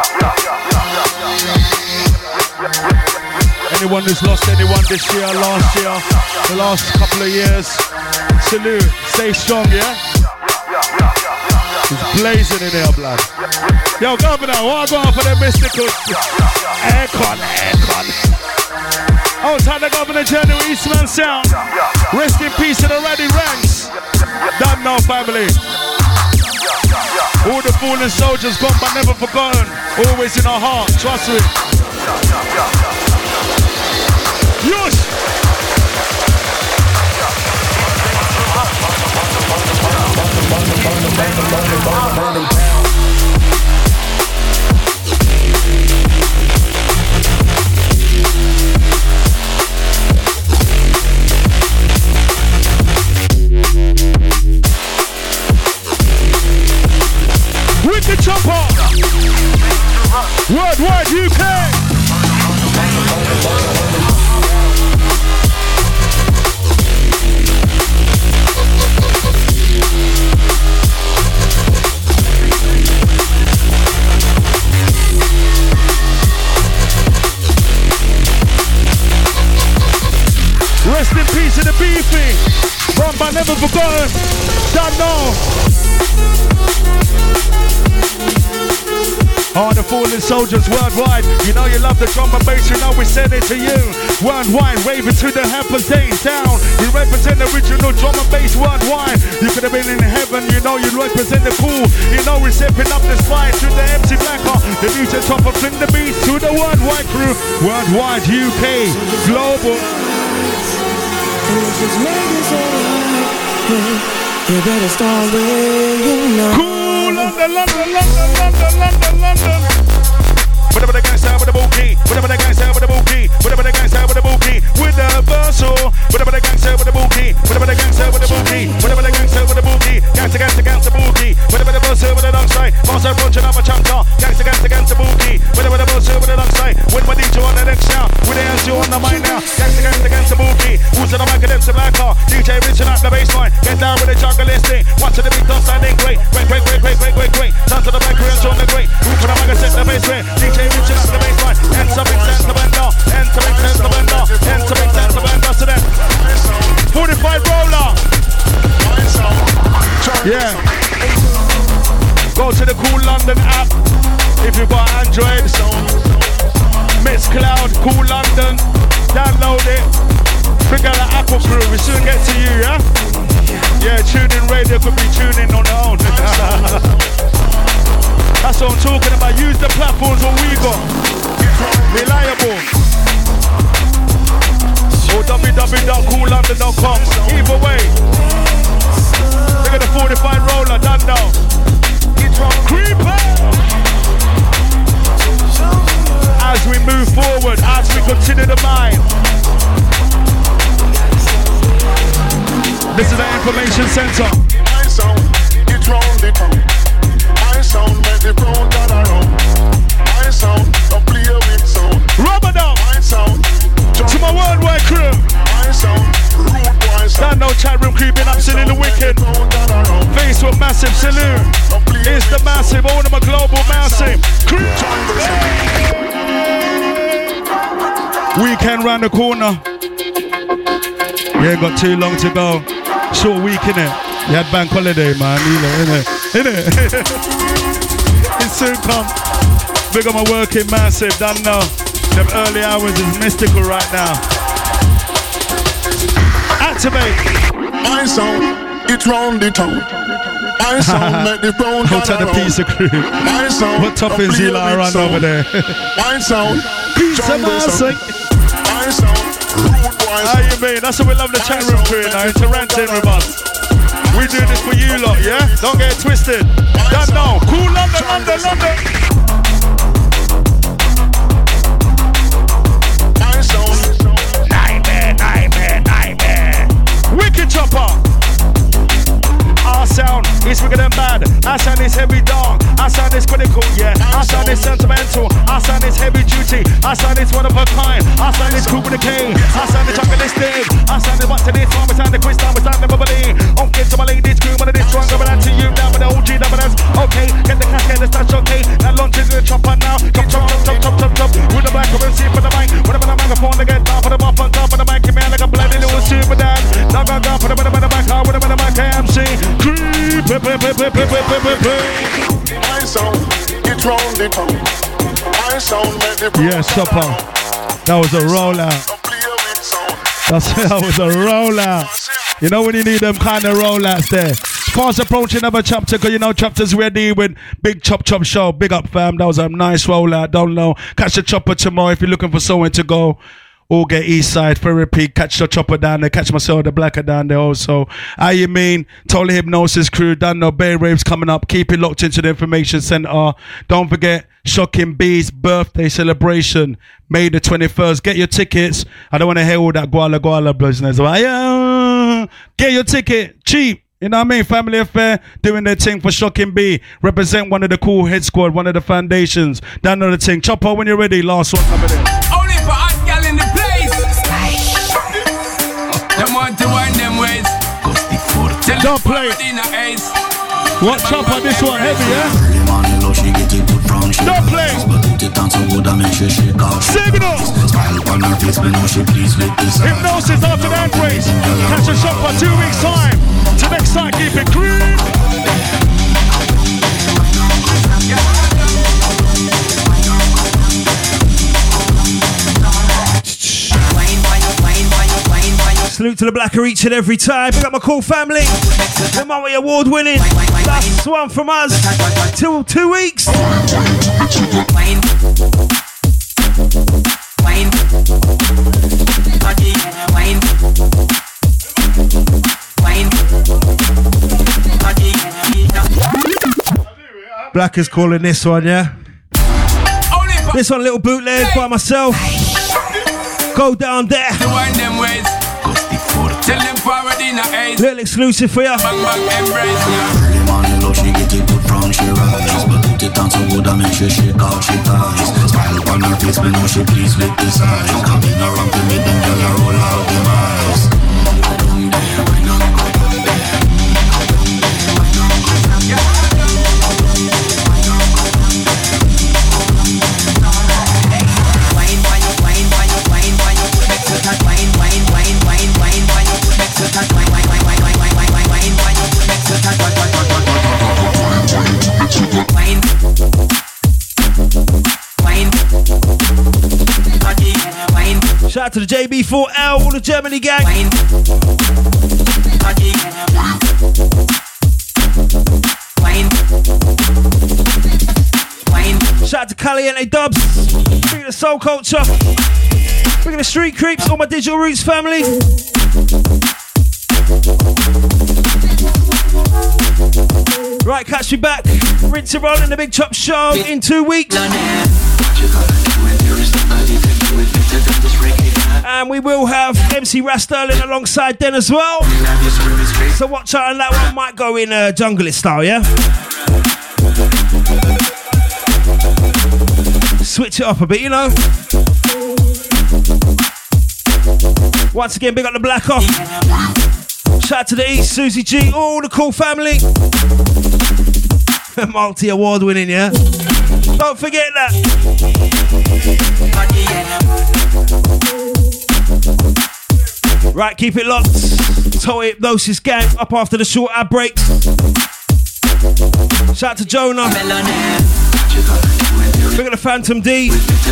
Anyone who's lost anyone this year, last year, the last couple of years, salute. Stay strong, yeah? It's blazing in here, blood. Yo, Governor, what I go on for them mysticals? Aircon. Outside the Governor General, Eastman Sound. Rest in peace to the Raddy Ranks. Don't know, family. All the fallen soldiers gone but never forgotten. Always in our heart, trust me. Yosh! With the chopper! Worldwide UK! never forgotten. Don't know. Oh, the fallen soldiers worldwide. You know you love the drum and bass, you know we send it to you. Worldwide, raving to the Heifers days down. We represent the original drum and bass worldwide. You could have been in heaven, you know you represent the cool. You know we're stepping up the spine to the MC Blacker. The DJ Chopper fling the beat to the worldwide crew. Worldwide, UK, global. You better start weighing now. Cool, London. Whatever the guys have with the bookie, whatever the guys have with the bookie, whatever the guys have with the bookie, with the verso, whatever the guys have with the bookie, whatever the guys have with the bookie, whatever the guys have with the bookie, gangsta bookie, whatever the verso with the long side, boss approaching up a chapter, gangsta bookie, whatever the verso with the long side, with my DJ on the next sound, with the answer on the mind now, gangsta bookie, who's in the mic and them black car, DJ reaching out the baseline, get down with the jungle listing, watch the beat don't standing great, down to the back range on the great, move for the mic and set the bass rate, DJ reaching up the baseline, entering sentimental, to them. 45 roller. Yeah. Go to the Cool London app if you've got Android. Mixcloud, Cool London. Download it. Figure out the Apple crew. We soon get to you, yeah? Yeah, tuning radio could be tuning on their own. That's what I'm talking about. Use the platforms what we got. Reliable. Or www.coollondon.com. Either way. Look at the 45 roller, done now. Creeper. As we move forward, as we continue the mind. This is the information center. My sound, it round the town. My sound, make the crowd gather round. My sound, don't play with sound. Rubber down. My sound, to my worldwide crew. My sound, rude boy sound. Stand no chat room creeping absolutely wicked. Face with massive salute. It's the massive, all of my global massive. Weekend round the corner. You ain't got too long to go. Short week, innit? You had bank holiday, man. Innit? It soon come. Big on my working massive, done now. Them early hours is mystical right now. Activate. My sound, it round the town. My sound, make the crowd gather round. Go to the pizza crew. My sound, what toppings you like around over there? My sound, pizza massive. My sound, rude boy. How you mean? That's what we love the chat room crew now, interacting with us. We do this for you lot, yeah? Don't get it twisted. Done now. Cool London. My sound. Nightmare. Wicked chopper. Our sound is bigger than bad. Our sound is heavy dark. Our sound is critical, yeah. Our sound is sentimental. Our sound is heavy duty. Our sound is one of a kind. Our sound is cool with a cane. Our sound is chocolistic. Our sound is what to this one. We sound the quiz time. We sound the bubbly. On kids to my ladies, crew, one of this stronger. But to you down with the OG double S. Okay, get the cash, get the stash, okay. Now launches in the chopper now. Chop. With the back of the seat for the mic. Whatever the microphone to get down for the bump on top of the mic. You man like a bloody little super dad. Now go down for the back. Whatever the mic MC. My sound, it round the town. My sound, make the crowd. Yes, chopper. That was a rollout. That was a rollout. You know when you need them kind of rollouts there. Fast approaching another chapter, because you know chapters we're dealing with. Big chop show. Big up, fam. That was a nice rollout. Don't know. Catch the chopper tomorrow if you're looking for somewhere to go. All get east side for repeat. Catch the chopper down there. Catch myself the blacker down there also. How you mean? Total Hypnosis crew. Done no Bay Raves coming up. Keep it locked into the information center. Don't forget Shocking B's birthday celebration. May the 21st. Get your tickets. I don't want to hear all that guala business. Get your ticket. Cheap. You know what I mean? Family affair, doing their thing for Shocking B. Represent one of the cool head squad, one of the foundations. Down on the thing. Chopper when you're ready. Last one coming in. Only for hot gal in the place. Them want to wind them ways. Don't play. What Chopper? This one heavy, yeah? Don't play. Signal. Hypnosis after that race. Catch a Chopper 2 weeks time. Till next time, keep it green. Salute to the Blacker each and every time. Pick up my cool family. The Multi Award winning. Last one from us. Till 2 weeks. Blacker's calling this one, yeah? This one, little bootleg by myself. Go down there. Little exclusive for ya. Early morning love, she get it good from she rise. But put it on so good, I make sure she out, she ties. Smile on her face, me know she pleased with the size. Coming around to me, them girl, I roll out them eyes. Down there, we don't go down there. Shout out to the JB4L, all the Germany gang. Shout out to Caliente Dubs. Bring the soul culture. Bring the street creeps, all my Digital Roots family. Right, catch me back. Rinse and roll in the Big Chop Show in 2 weeks. And we will have MC Rasterlin alongside Den as well. So watch out on that one. Might go in junglist style, yeah? Switch it up a bit, you know? Once again, big up the Black Off. Shout out to the East, Susie G, all the cool family. Multi award winning, yeah? Don't forget that. Right, keep it locked. Total Hypnosis gang up after the short ad break. Shout out to Jonah. Look at the Phantom D.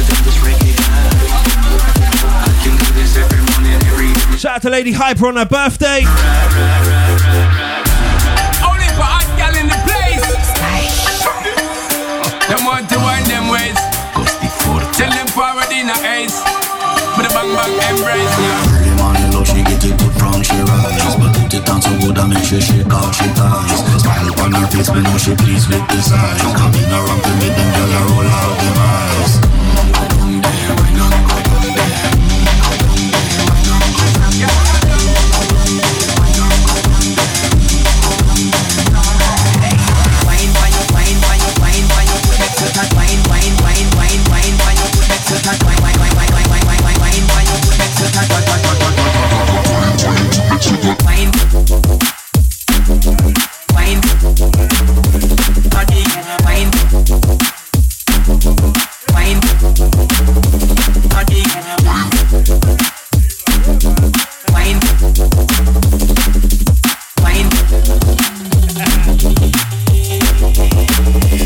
Shout out to Lady Hyper on her birthday. Only for hot gal in the place. Them want to wind them ways. Tell them forward in a ace. But the bang bang embrace, yeah. Early morning love, she get it good from she rise. But put it on so good, I make sure she out, she ties. Smile on her face, me know she pleased with the size. Coming around to me, them girl, I roll out them eyes. Down there, we don't go down there.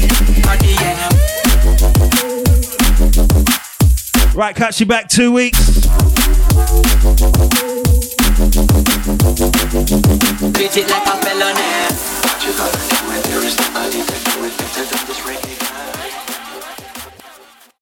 Right, catch you back 2 weeks.